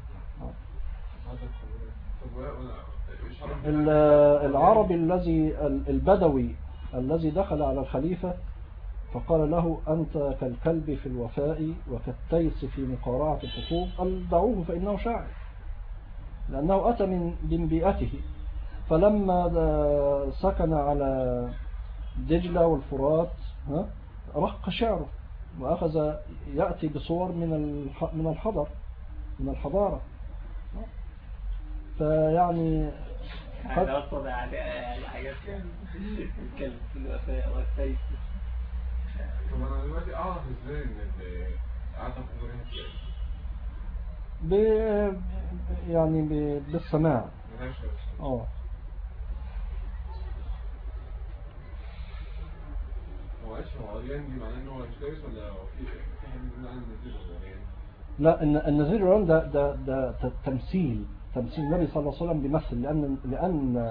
العربي البدوي الذي دخل على الخليفة فقال له أنت كالكلب في الوفاء وكالتيس في مقارعة الخطوب، قال دعوه فإنه شاعر، لأنه أتى من بيئته. فلما سكن على دجلة والفرات رق شعره وأخذ يأتي بصور من الحضارة. فيعني أنا أقصد على حاجات الكلب في الوفاء والسيف. طب أنا دلوقتي أعرف إزاي إن عدم قدرها يعني بالسماع. هو عريان دي معناه إن هو مش كويس ولا في حد بيقول عنه النزيل والعريان؟ لا، النزيل والعريان ده تمثيل النبي صلى الله عليه وسلم بيمثل، لأن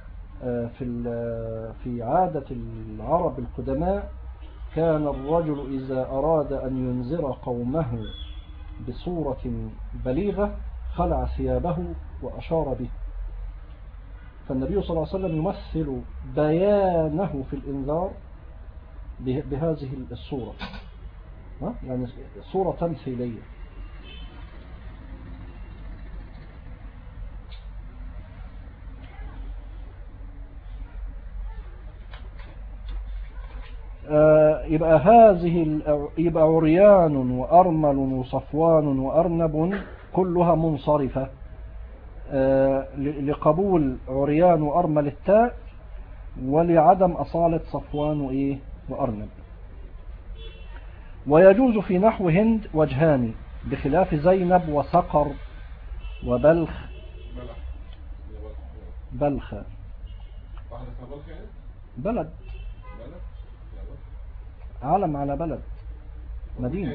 في عادة العرب القدماء كان الرجل إذا أراد أن ينذر قومه بصورة بليغة خلع ثيابه وأشار به. فالنبي صلى الله عليه وسلم يمثل بيانه في الإنذار بهذه الصورة، يعني صورة تمثيلية. يبقى عريان وأرمل وصفوان وأرنب كلها منصرفة لقبول عريان وأرمل التاء ولعدم أصالة صفوان وأرنب. ويجوز في نحو هند وجهان بخلاف زينب وسقر وبلخ. بلخ بلد، علم على بلد، مدينة.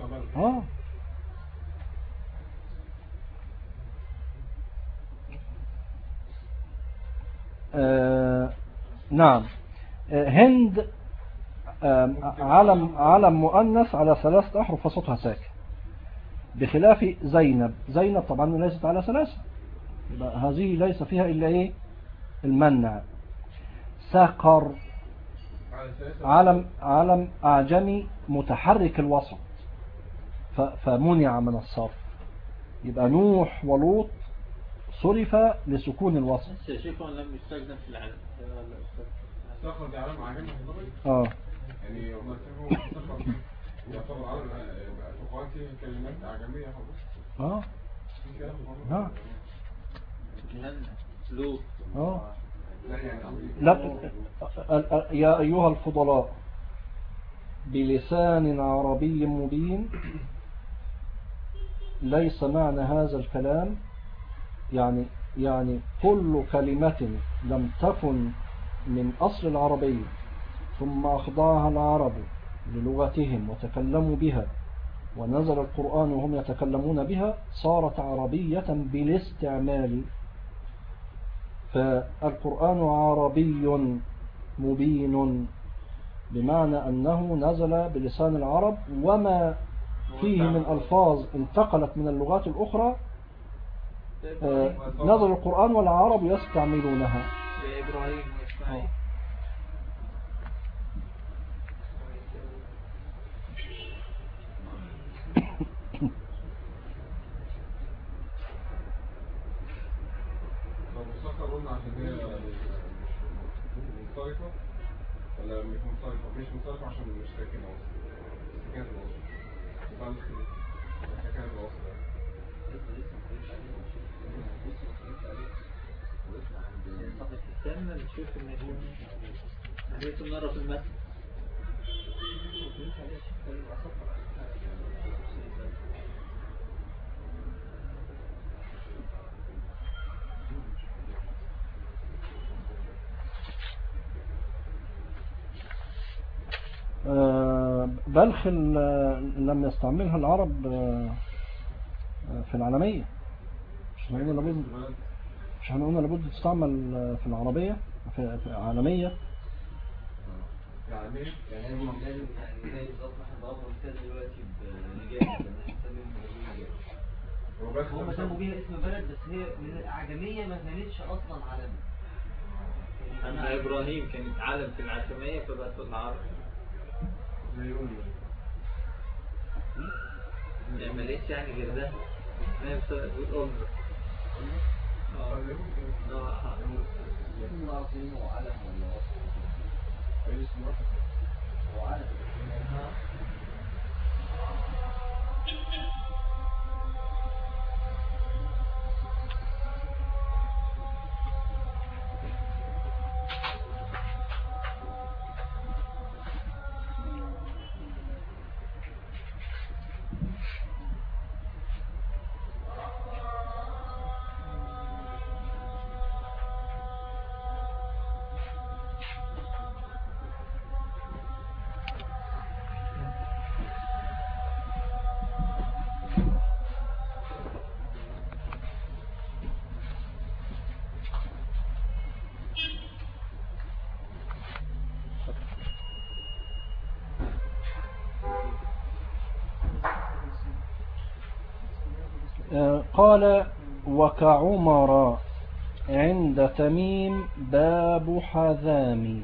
نعم. هند علم مؤنث على 3 أحرف وصوتها ساكن، بخلاف زينب طبعا ليست على 3، يبقى هذه ليس فيها إلا إيه المنع. سقر علم أعجمي متحرك الوسط فمنع من الصرف. يبقى نوح ولوط صرف لسكون الوسط. شيخ لم يستخدم في العلم. سخر دي علم عجمي يعني سخر يعتبر علم فقواتي كلمات أعجمية حضرتك. لوط. لا يا أيها الفضلاء بلسان عربي مبين. ليس معنى هذا الكلام يعني كل كلمة لم تكن من أصل العربية ثم أخضعها العرب للغتهم وتكلموا بها ونزل القرآن وهم يتكلمون بها صارت عربية بالاستعمال. فالقرآن عربي مبين بمعنى أنه نزل بلسان العرب وما فيه من ألفاظ انتقلت من اللغات الأخرى نزل القرآن والعرب يستعملونها. إبراهيم وإسماعيل. قلنا عشان هي منصرفة ولا مش منصرفة؟ مش منصرفة عشان مش ساكنة سكنات الوسط. سكنات الوسط استنى نشوف المجموع. حديث مرة في المسجد. بلخ لم يستعملها العرب في العالمية. مش احنا قلنا لابد تستعمل في العربية في العالمية. يعني هم لازم يعني زي بالظبط احنا ضربنا مثال دلوقتي بنجاح هم سموا بيها اسم بلد بس هي من الأعجمية ما كانتش أصلا علم. أما إبراهيم كانت علم في العجمية فبقت في العرب. ما ليش يعني غير ده ما يبقى تقول قال وكعمر عند تميم باب حذام.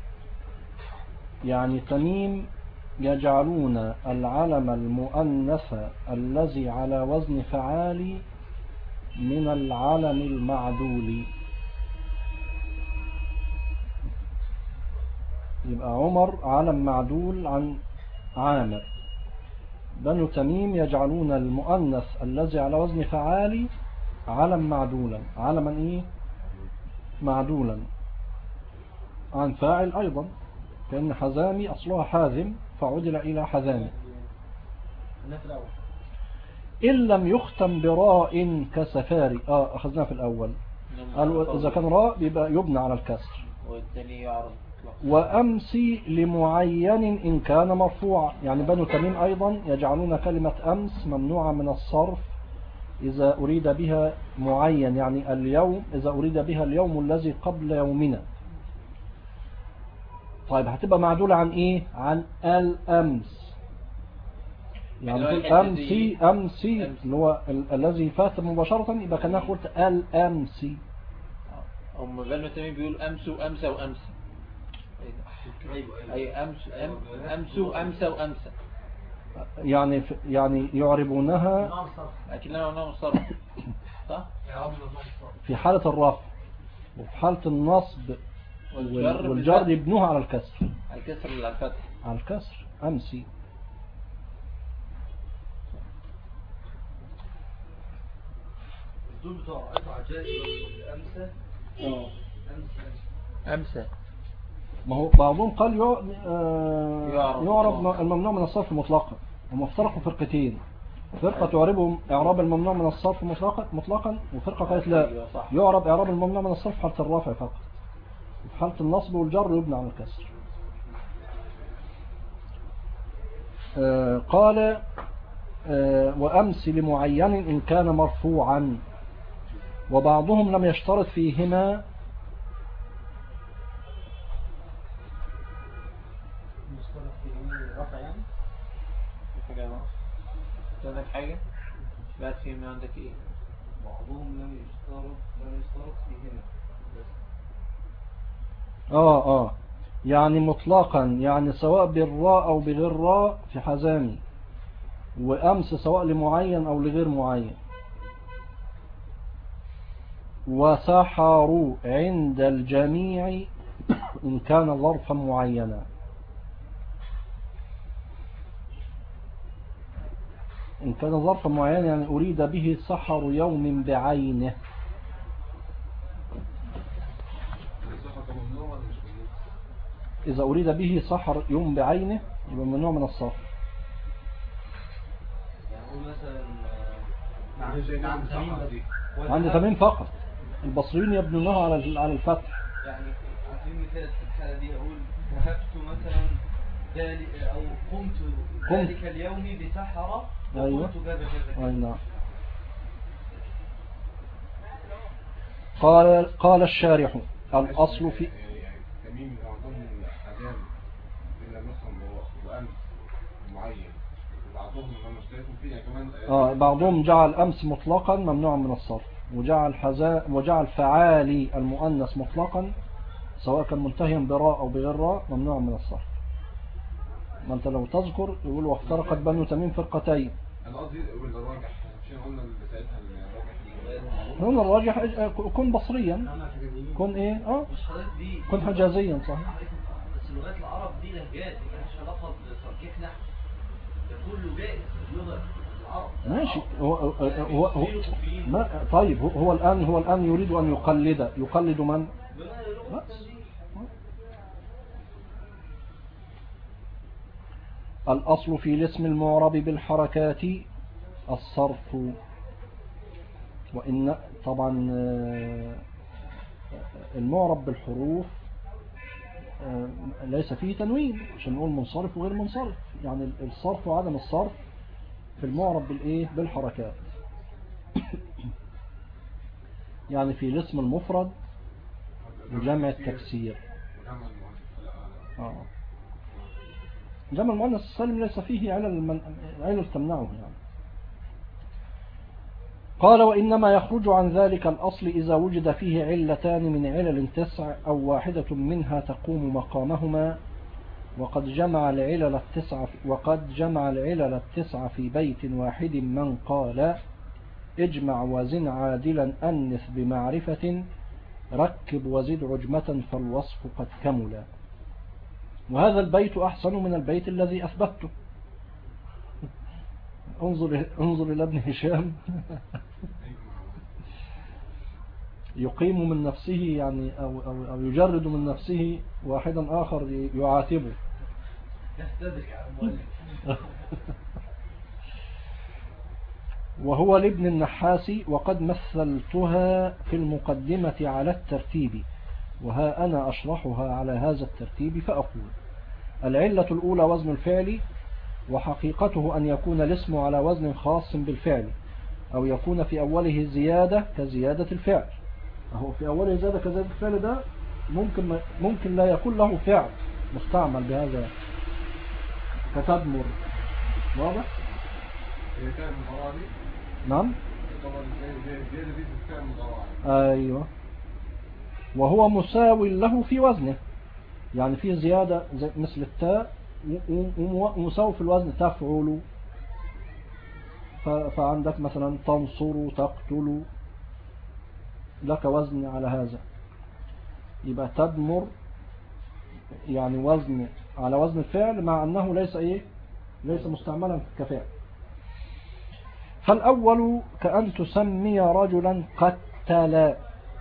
يعني تميم يجعلون العلم المؤنث الذي على وزن فعال من العلم المعدول. يبقى عمر علم معدول عن عامر. بنو تميم يجعلون المؤنث الذي على وزن فعال علم معدولا. علما ايه؟ معدولا عن فاعل ايضا، كأن حزامي اصلها حازم فعدل الى حزامي. ان لم يختم براء كسفاري. اخذناها في الاول. قالوا اذا كان راء يبقى يبنى على الكسر. والثاني يعرض. وأمسي لمعين إن كان مرفوعا. يعني بنو تميم أيضا يجعلون كلمة أمس ممنوعة من الصرف إذا أريد بها معين، يعني اليوم إذا أريد بها اليوم الذي قبل يومنا. طيب هتبقى معدولة عن إيه؟ عن الأمس. يعني اللي هو تقول الحتة أمسي دي. أمسي اللي هو الذي فات مباشرة، يبقى كأنها قلت الأمسي. هم بنو تميم بيقولوا أمسوا أمسى وأمسى. ايوه أي أمسوا أمسى وأمسى. يعني يعربونها نعم صح. لكنها هنا مصرف صح؟ يا رب الله يصح. في حالة الرفع، وفي حالة النصب والجر يبنوها على الكسر. على الكسر ولا على الفتح؟ على الكسر. أمسي. دول بتوع عجائب امسى. أمسى. ما هو بعضهم قال يعرب الممنوع من الصرف مطلقا. هم افترقوا فرقتين، فرقة تعربهم إعراب الممنوع من الصرف مطلقا، وفرقة قالت لا، يعرب إعراب الممنوع من الصرف حالة الرفع فقط، في حالة النصب والجر يبنى على الكسر. قال وأمس لمعين إن كان مرفوعا، وبعضهم لم يشترط فيهما مصطلح في رفع يعني. حاجة ناقص. عندك حاجة؟ بعد في ما عندك إيه؟ بعضهم لم يشترط فيهما بس. يعني مطلقا، يعني سواء بالراء أو بغير راء في حزامي، وأمس سواء لمعين أو لغير معين. وسحروا عند الجميع إن كان ظرفا معينا. إن كان ظرفا معينا يعني أريد به سحر يوم بعينه. إذا أريد به سحر يوم بعينه يبقى ممنوع من الصرف. يعني نقول مثلا نعم تميم بس. عند تميم فقط. البصريين يبنونها على الفتح. يعني عارفين مثال في الحالة دي أقول ذهبت مثلا أو قمت ذلك اليوم بسحرة أيوة. وقلت كذا كذا. أي نعم. قال الشارح الأصل في تميم بعضهم حجام إلا مثلا وأمس معين، وبعضهم لما اشتركوا فيه كمان بعضهم جعل أمس مطلقا ممنوعا من الصرف، وجعل فعالي المؤنث مطلقا سواء كان منتهيا براء أو بغير راء ممنوعا من الصرف. ما أنت لو تذكر يقول وافترقت بنو تميم فرقتين. أنا قصدي الراجح، مش قلنا اللي ساعتها الراجح هنا الراجح كن بصريا، كن ايه مش حضرتك دي كن حجازيا صحيح. بس لغات العرب دي لهجات مالهاش علاقة بتركيب نحو، ده كله جائز في لغة العرب. ماشي. هو طيب هو الآن يريد أن يقلد من؟ الأصل في الاسم المعرب بالحركات الصرف، وإن طبعا المعرب بالحروف ليس فيه تنوين عشان نقول منصرف وغير منصرف، يعني الصرف وعدم الصرف في المعرب بالإيه؟ بالحركات. يعني في الاسم المفرد وجمع التكسير. جمع المؤنث السالم ليس فيه علل تمنعه يعني. قال وإنما يخرج عن ذلك الأصل إذا وجد فيه علتان من علل 9 أو واحدة منها تقوم مقامهما، وقد جمع العلل التسع في بيت واحد من قال اجمع وزن عادلا أنث بمعرفة ركب وزد عجمة فالوصف قد كمل. وهذا البيت أحسن من البيت الذي أثبته. انظر إلى ابن هشام يقيم من نفسه يعني أو يجرد من نفسه واحدا آخر يعاتبه. وهو لابن النحاس وقد مثلتها في المقدمة على الترتيب، وها أنا أشرحها على هذا الترتيب فأقول: العلة الأولى وزن الفعل، وحقيقته أن يكون الاسم على وزن خاص بالفعل، أو يكون في أوله زيادة كزيادة الفعل. أهو في أوله زيادة كزيادة الفعل ده ممكن لا يكون له فعل مستعمل بهذا كتدمر، واضح؟ هي تاء المضارعة دي نعم طبعا زيادة دي في تاء المضارعة. أيوة، وهو مساوي له في وزنه، يعني في زيادة مثل التاء ومساوي في الوزن تفعل. فعندك مثلا تنصر تقتل، لك وزن على هذا. يبقى تدمر يعني وزن على وزن الفعل، مع أنه ليس مستعملا كفعل. فالأول كأن تسمي رجلا قتل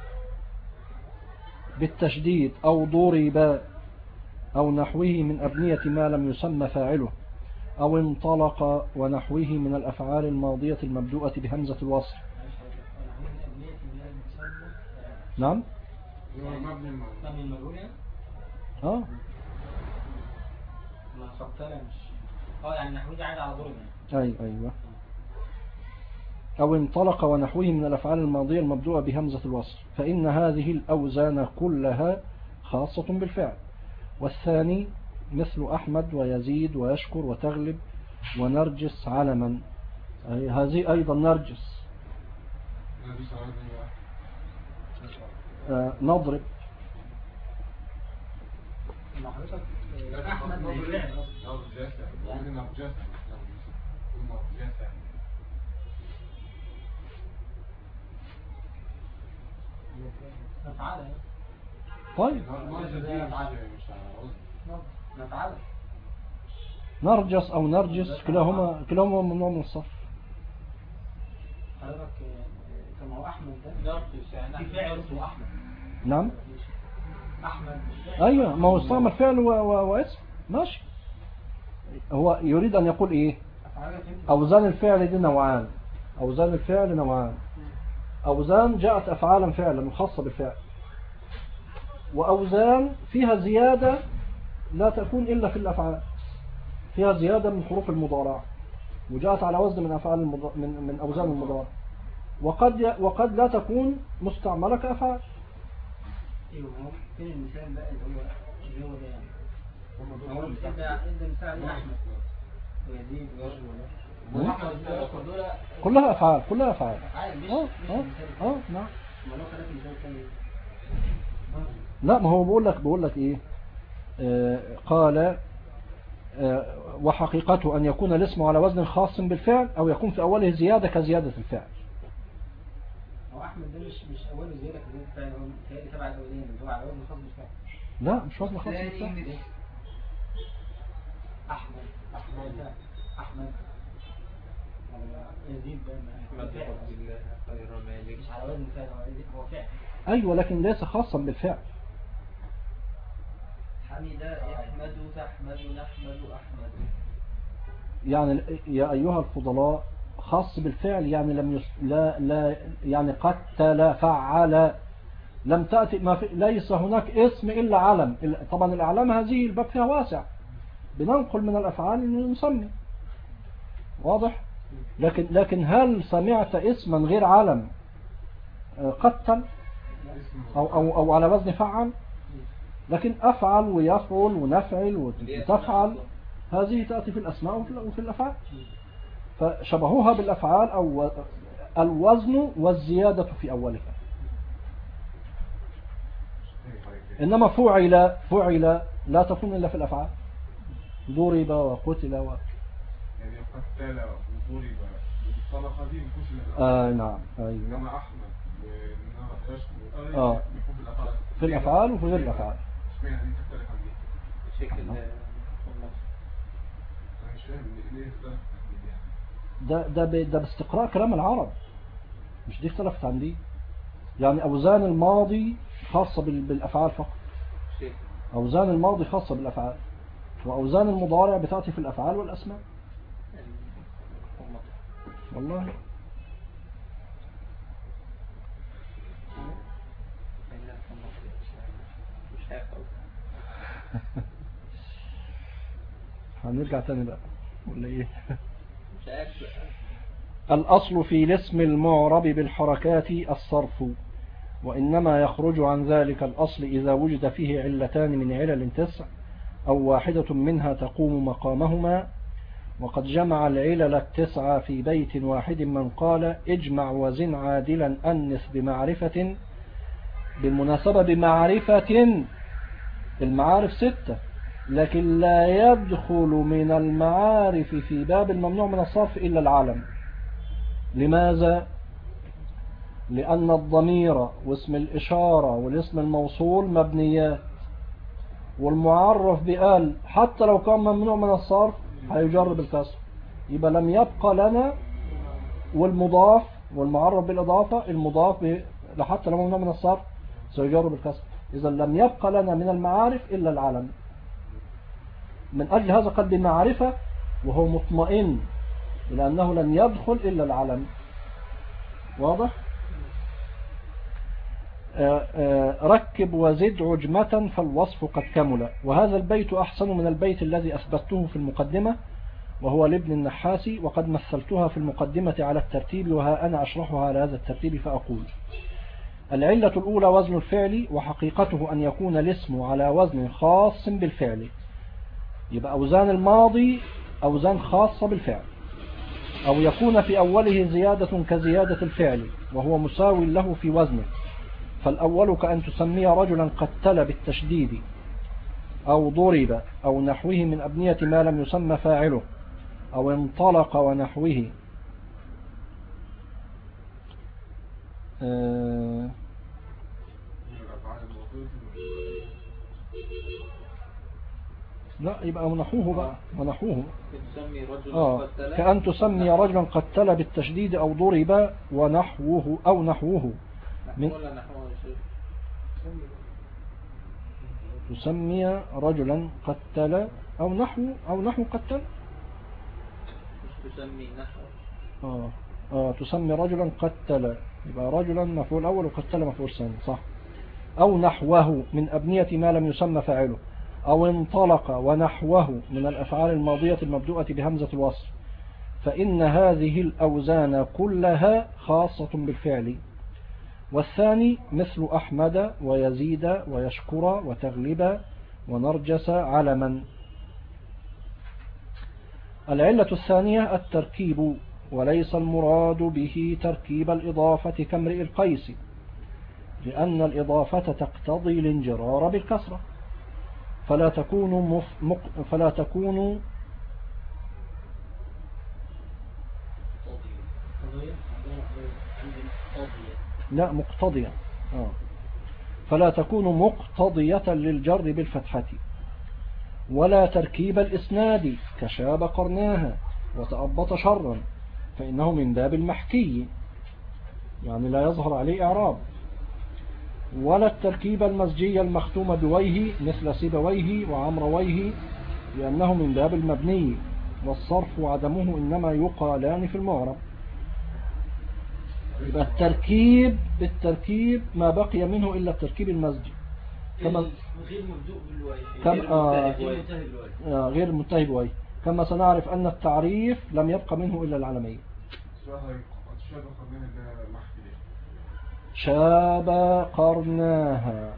بالتشديد أو ضرب أو نحوه من أبنية ما لم يسمى فاعله، أو انطلق ونحوه من الأفعال الماضية المبدوءة بهمزة الوصل. نعم مبني المجهول يعني؟ ما قتل مش يعني نحوه عايز على ضرب يعني. أيوة. أو انطلق ونحوه من الأفعال الماضية المبدوءة بهمزة الوصل، فإن هذه الأوزان كلها خاصة بالفعل. والثاني مثل أحمد ويزيد ويشكر وتغلب ونرجس علما، هذه أيضا نرجس. نضرب. أحمد بالفعل طيب نفعل نرجس أو نرجس كلاهما ممنوع من الصرف. حضرتك كما هو أحمد ده نرجس يعني في فعل اسمه أحمد. نعم أحمد أيوة، ما هو استعمل فعل واسم ماشي. هو يريد أن يقول إيه؟ أوزان الفعل دي نوعان. أوزان الفعل نوعان. أوزان جاءت أفعالا فعلا خاصة بالفعل، وأوزان فيها زيادة لا تكون إلا في الأفعال، فيها زيادة من حروف المضارعة وجاءت على وزن من أفعال من أوزان المضارعة، وقد لا تكون مستعملة كأفعال. ايوه، فين المثال بقى اللي هو ده يعني؟ هو ادى مثال احمد ويزيد ويشكر كلها أفعال كلها أفعال. نعم. لا، ما هو بقول لك إيه؟ قال وحقيقته أن يكون الاسم على وزن خاص بالفعل، أو يكون في أوله زيادة كزيادة الفعل. هو أحمد ده مش أوله زيادة كزيادة الفعل، هو تبع الأولين اللي هو على وزن خاص بالفعل. لا، مش وزن خاص بالفعل. أحمد يزيد ده مش على وزن الفعل، هو فعل. أيوة، لكن ليس خاصا بالفعل. حمد يحمد تحمد نحمد أحمد. يعني يا أيها الفضلاء خاص بالفعل، يعني لا يعني قتل فعل، لم تأتي ليس هناك اسم إلا علم. طبعا الأعلام هذه الباب فيها واسع، بننقل من الأفعال المسمى واضح. لكن هل سمعت اسما غير علم قتل أو على وزن فعل؟ لكن أفعل ويفعل ونفعل وتفعل هذه تأتي في الأسماء وفي الأفعال، فشبهوها بالأفعال أو الوزن والزيادة في أولها. إنما فعل لا تكون إلا في الأفعال، ضرب وقتل يعني قتل وضرب الطلقة دي مفوش نعم. أيوة. إنما أحمد وإنما في الأفعال وفي غير الأفعال. اشمعنى دي تختلف عن دي؟ شكل أنا مش فاهم ليه اختلفت عن دي يعني. ده باستقراء كلام العرب، مش دي اختلفت عن دي. يعني أوزان الماضي خاصة بالأفعال فقط، أوزان الماضي خاصة بالأفعال، وأوزان المضارع بتأتي في الأفعال والأسماء. والله هنرجع تاني بقى ولا ايه؟ الأصل في الاسم المعرب بالحركات الصرف، وإنما يخرج عن ذلك الأصل إذا وجد فيه علتان من علل 9 أو واحدة منها تقوم مقامهما، وقد جمع العلل التسعة في بيت واحد من قال اجمع وزن عادلا أنس بمعرفة. بالمناسبة بمعرفة، المعارف 6، لكن لا يدخل من المعارف في باب الممنوع من الصرف إلا العلم. لماذا؟ لأن الضمير واسم الإشارة والاسم الموصول مبنيات، والمعرف بآل حتى لو كان ممنوع من الصرف هيجر بالكسر، يبقى لم يبقى لنا. والمضاف والمعرف بالإضافة، المضاف حتى لو ممنوع من الصرف سيجر بالكسر. إذا لم يبقى لنا من المعارف إلا العلم. من أجل هذا قد بمعرفة وهو مطمئن لأنه لن يدخل إلا العلم. واضح؟ ركب وزد عجمة فالوصف قد كمل. وهذا البيت أحسن من البيت الذي أثبته في المقدمة، وهو لابن النحاسي، وقد مثلتها في المقدمة على الترتيب، وها أنا أشرحها على هذا الترتيب فأقول: العلة الأولى وزن الفعل، وحقيقته أن يكون الاسم على وزن خاص بالفعل. يبقى أوزان الماضي أوزان خاصة بالفعل، أو يكون في أوله زيادة كزيادة الفعل وهو مساوي له في وزنه. فالأول كأن تسمي رجلا قتل بالتشديد أو ضرب أو نحوه من أبنية ما لم يسمى فاعله، أو انطلق ونحوه. لا، يبقى ونحوه بقى، ونحوه. كأن تسمي رجلا قتل بالتشديد أو ضرب ونحوه أو نحوه من تسمي رجلا قتل أو نحو قتل. تسمي نحو تسمي رجلا قتل، يبقى رجلا مفعول أول وقتل مفعول ثاني، صح. أو نحوه من أبنية ما لم يسمى فاعله، أو انطلق ونحوه من الأفعال الماضية المبدوءة بهمزة الوصل. فإن هذه الأوزان كلها خاصة بالفعل. والثاني مثل أحمد ويزيد ويشكر وتغلب ونرجس علما. العلة الثانية التركيب، وليس المراد به تركيب الإضافة كامرئ القيس، لأن الإضافة تقتضي الانجرار بالكسرة، فلا تكون لا مقتضية فلا تكون مقتضية للجر بالفتحة. ولا تركيب الإسناد كشاب قرناها وتأبط شرا، فإنه من باب المحكي، يعني لا يظهر عليه إعراب. ولا التركيب المزجي المختوم بويه مثل سيبويه وعمرويه، لأنه من باب المبني، والصرف وعدمه إنما يقالان في المعرب. يبقى التركيب بالتركيب ما بقي منه إلا التركيب المزجي، كما غير مبدوء بالواي، غير منتهي بويه، كما سنعرف أن التعريف لم يبقى منه إلا العلمية. شاب قرناها،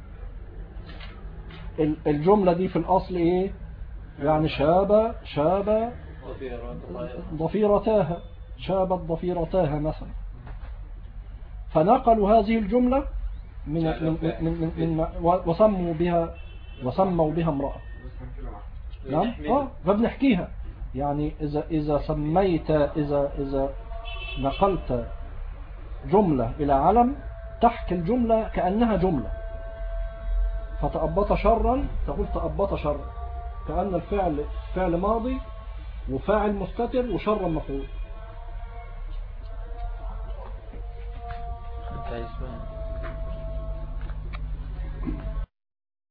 الجملة دي في الأصل إيه؟ يعني شاب ضفيرتاها، شابت ضفيرتاها مثلا، فنقلوا هذه الجملة من وسموا بها امرأة. نعم، فبنحكيها. يعني إذا سميت إذا نقلت جملة إلى علم تحكي الجملة كأنها جملة. فتأبط شرا تقول تأبط شرا، كأن الفعل فعل ماضي وفاعل مستتر وشرا مفعول.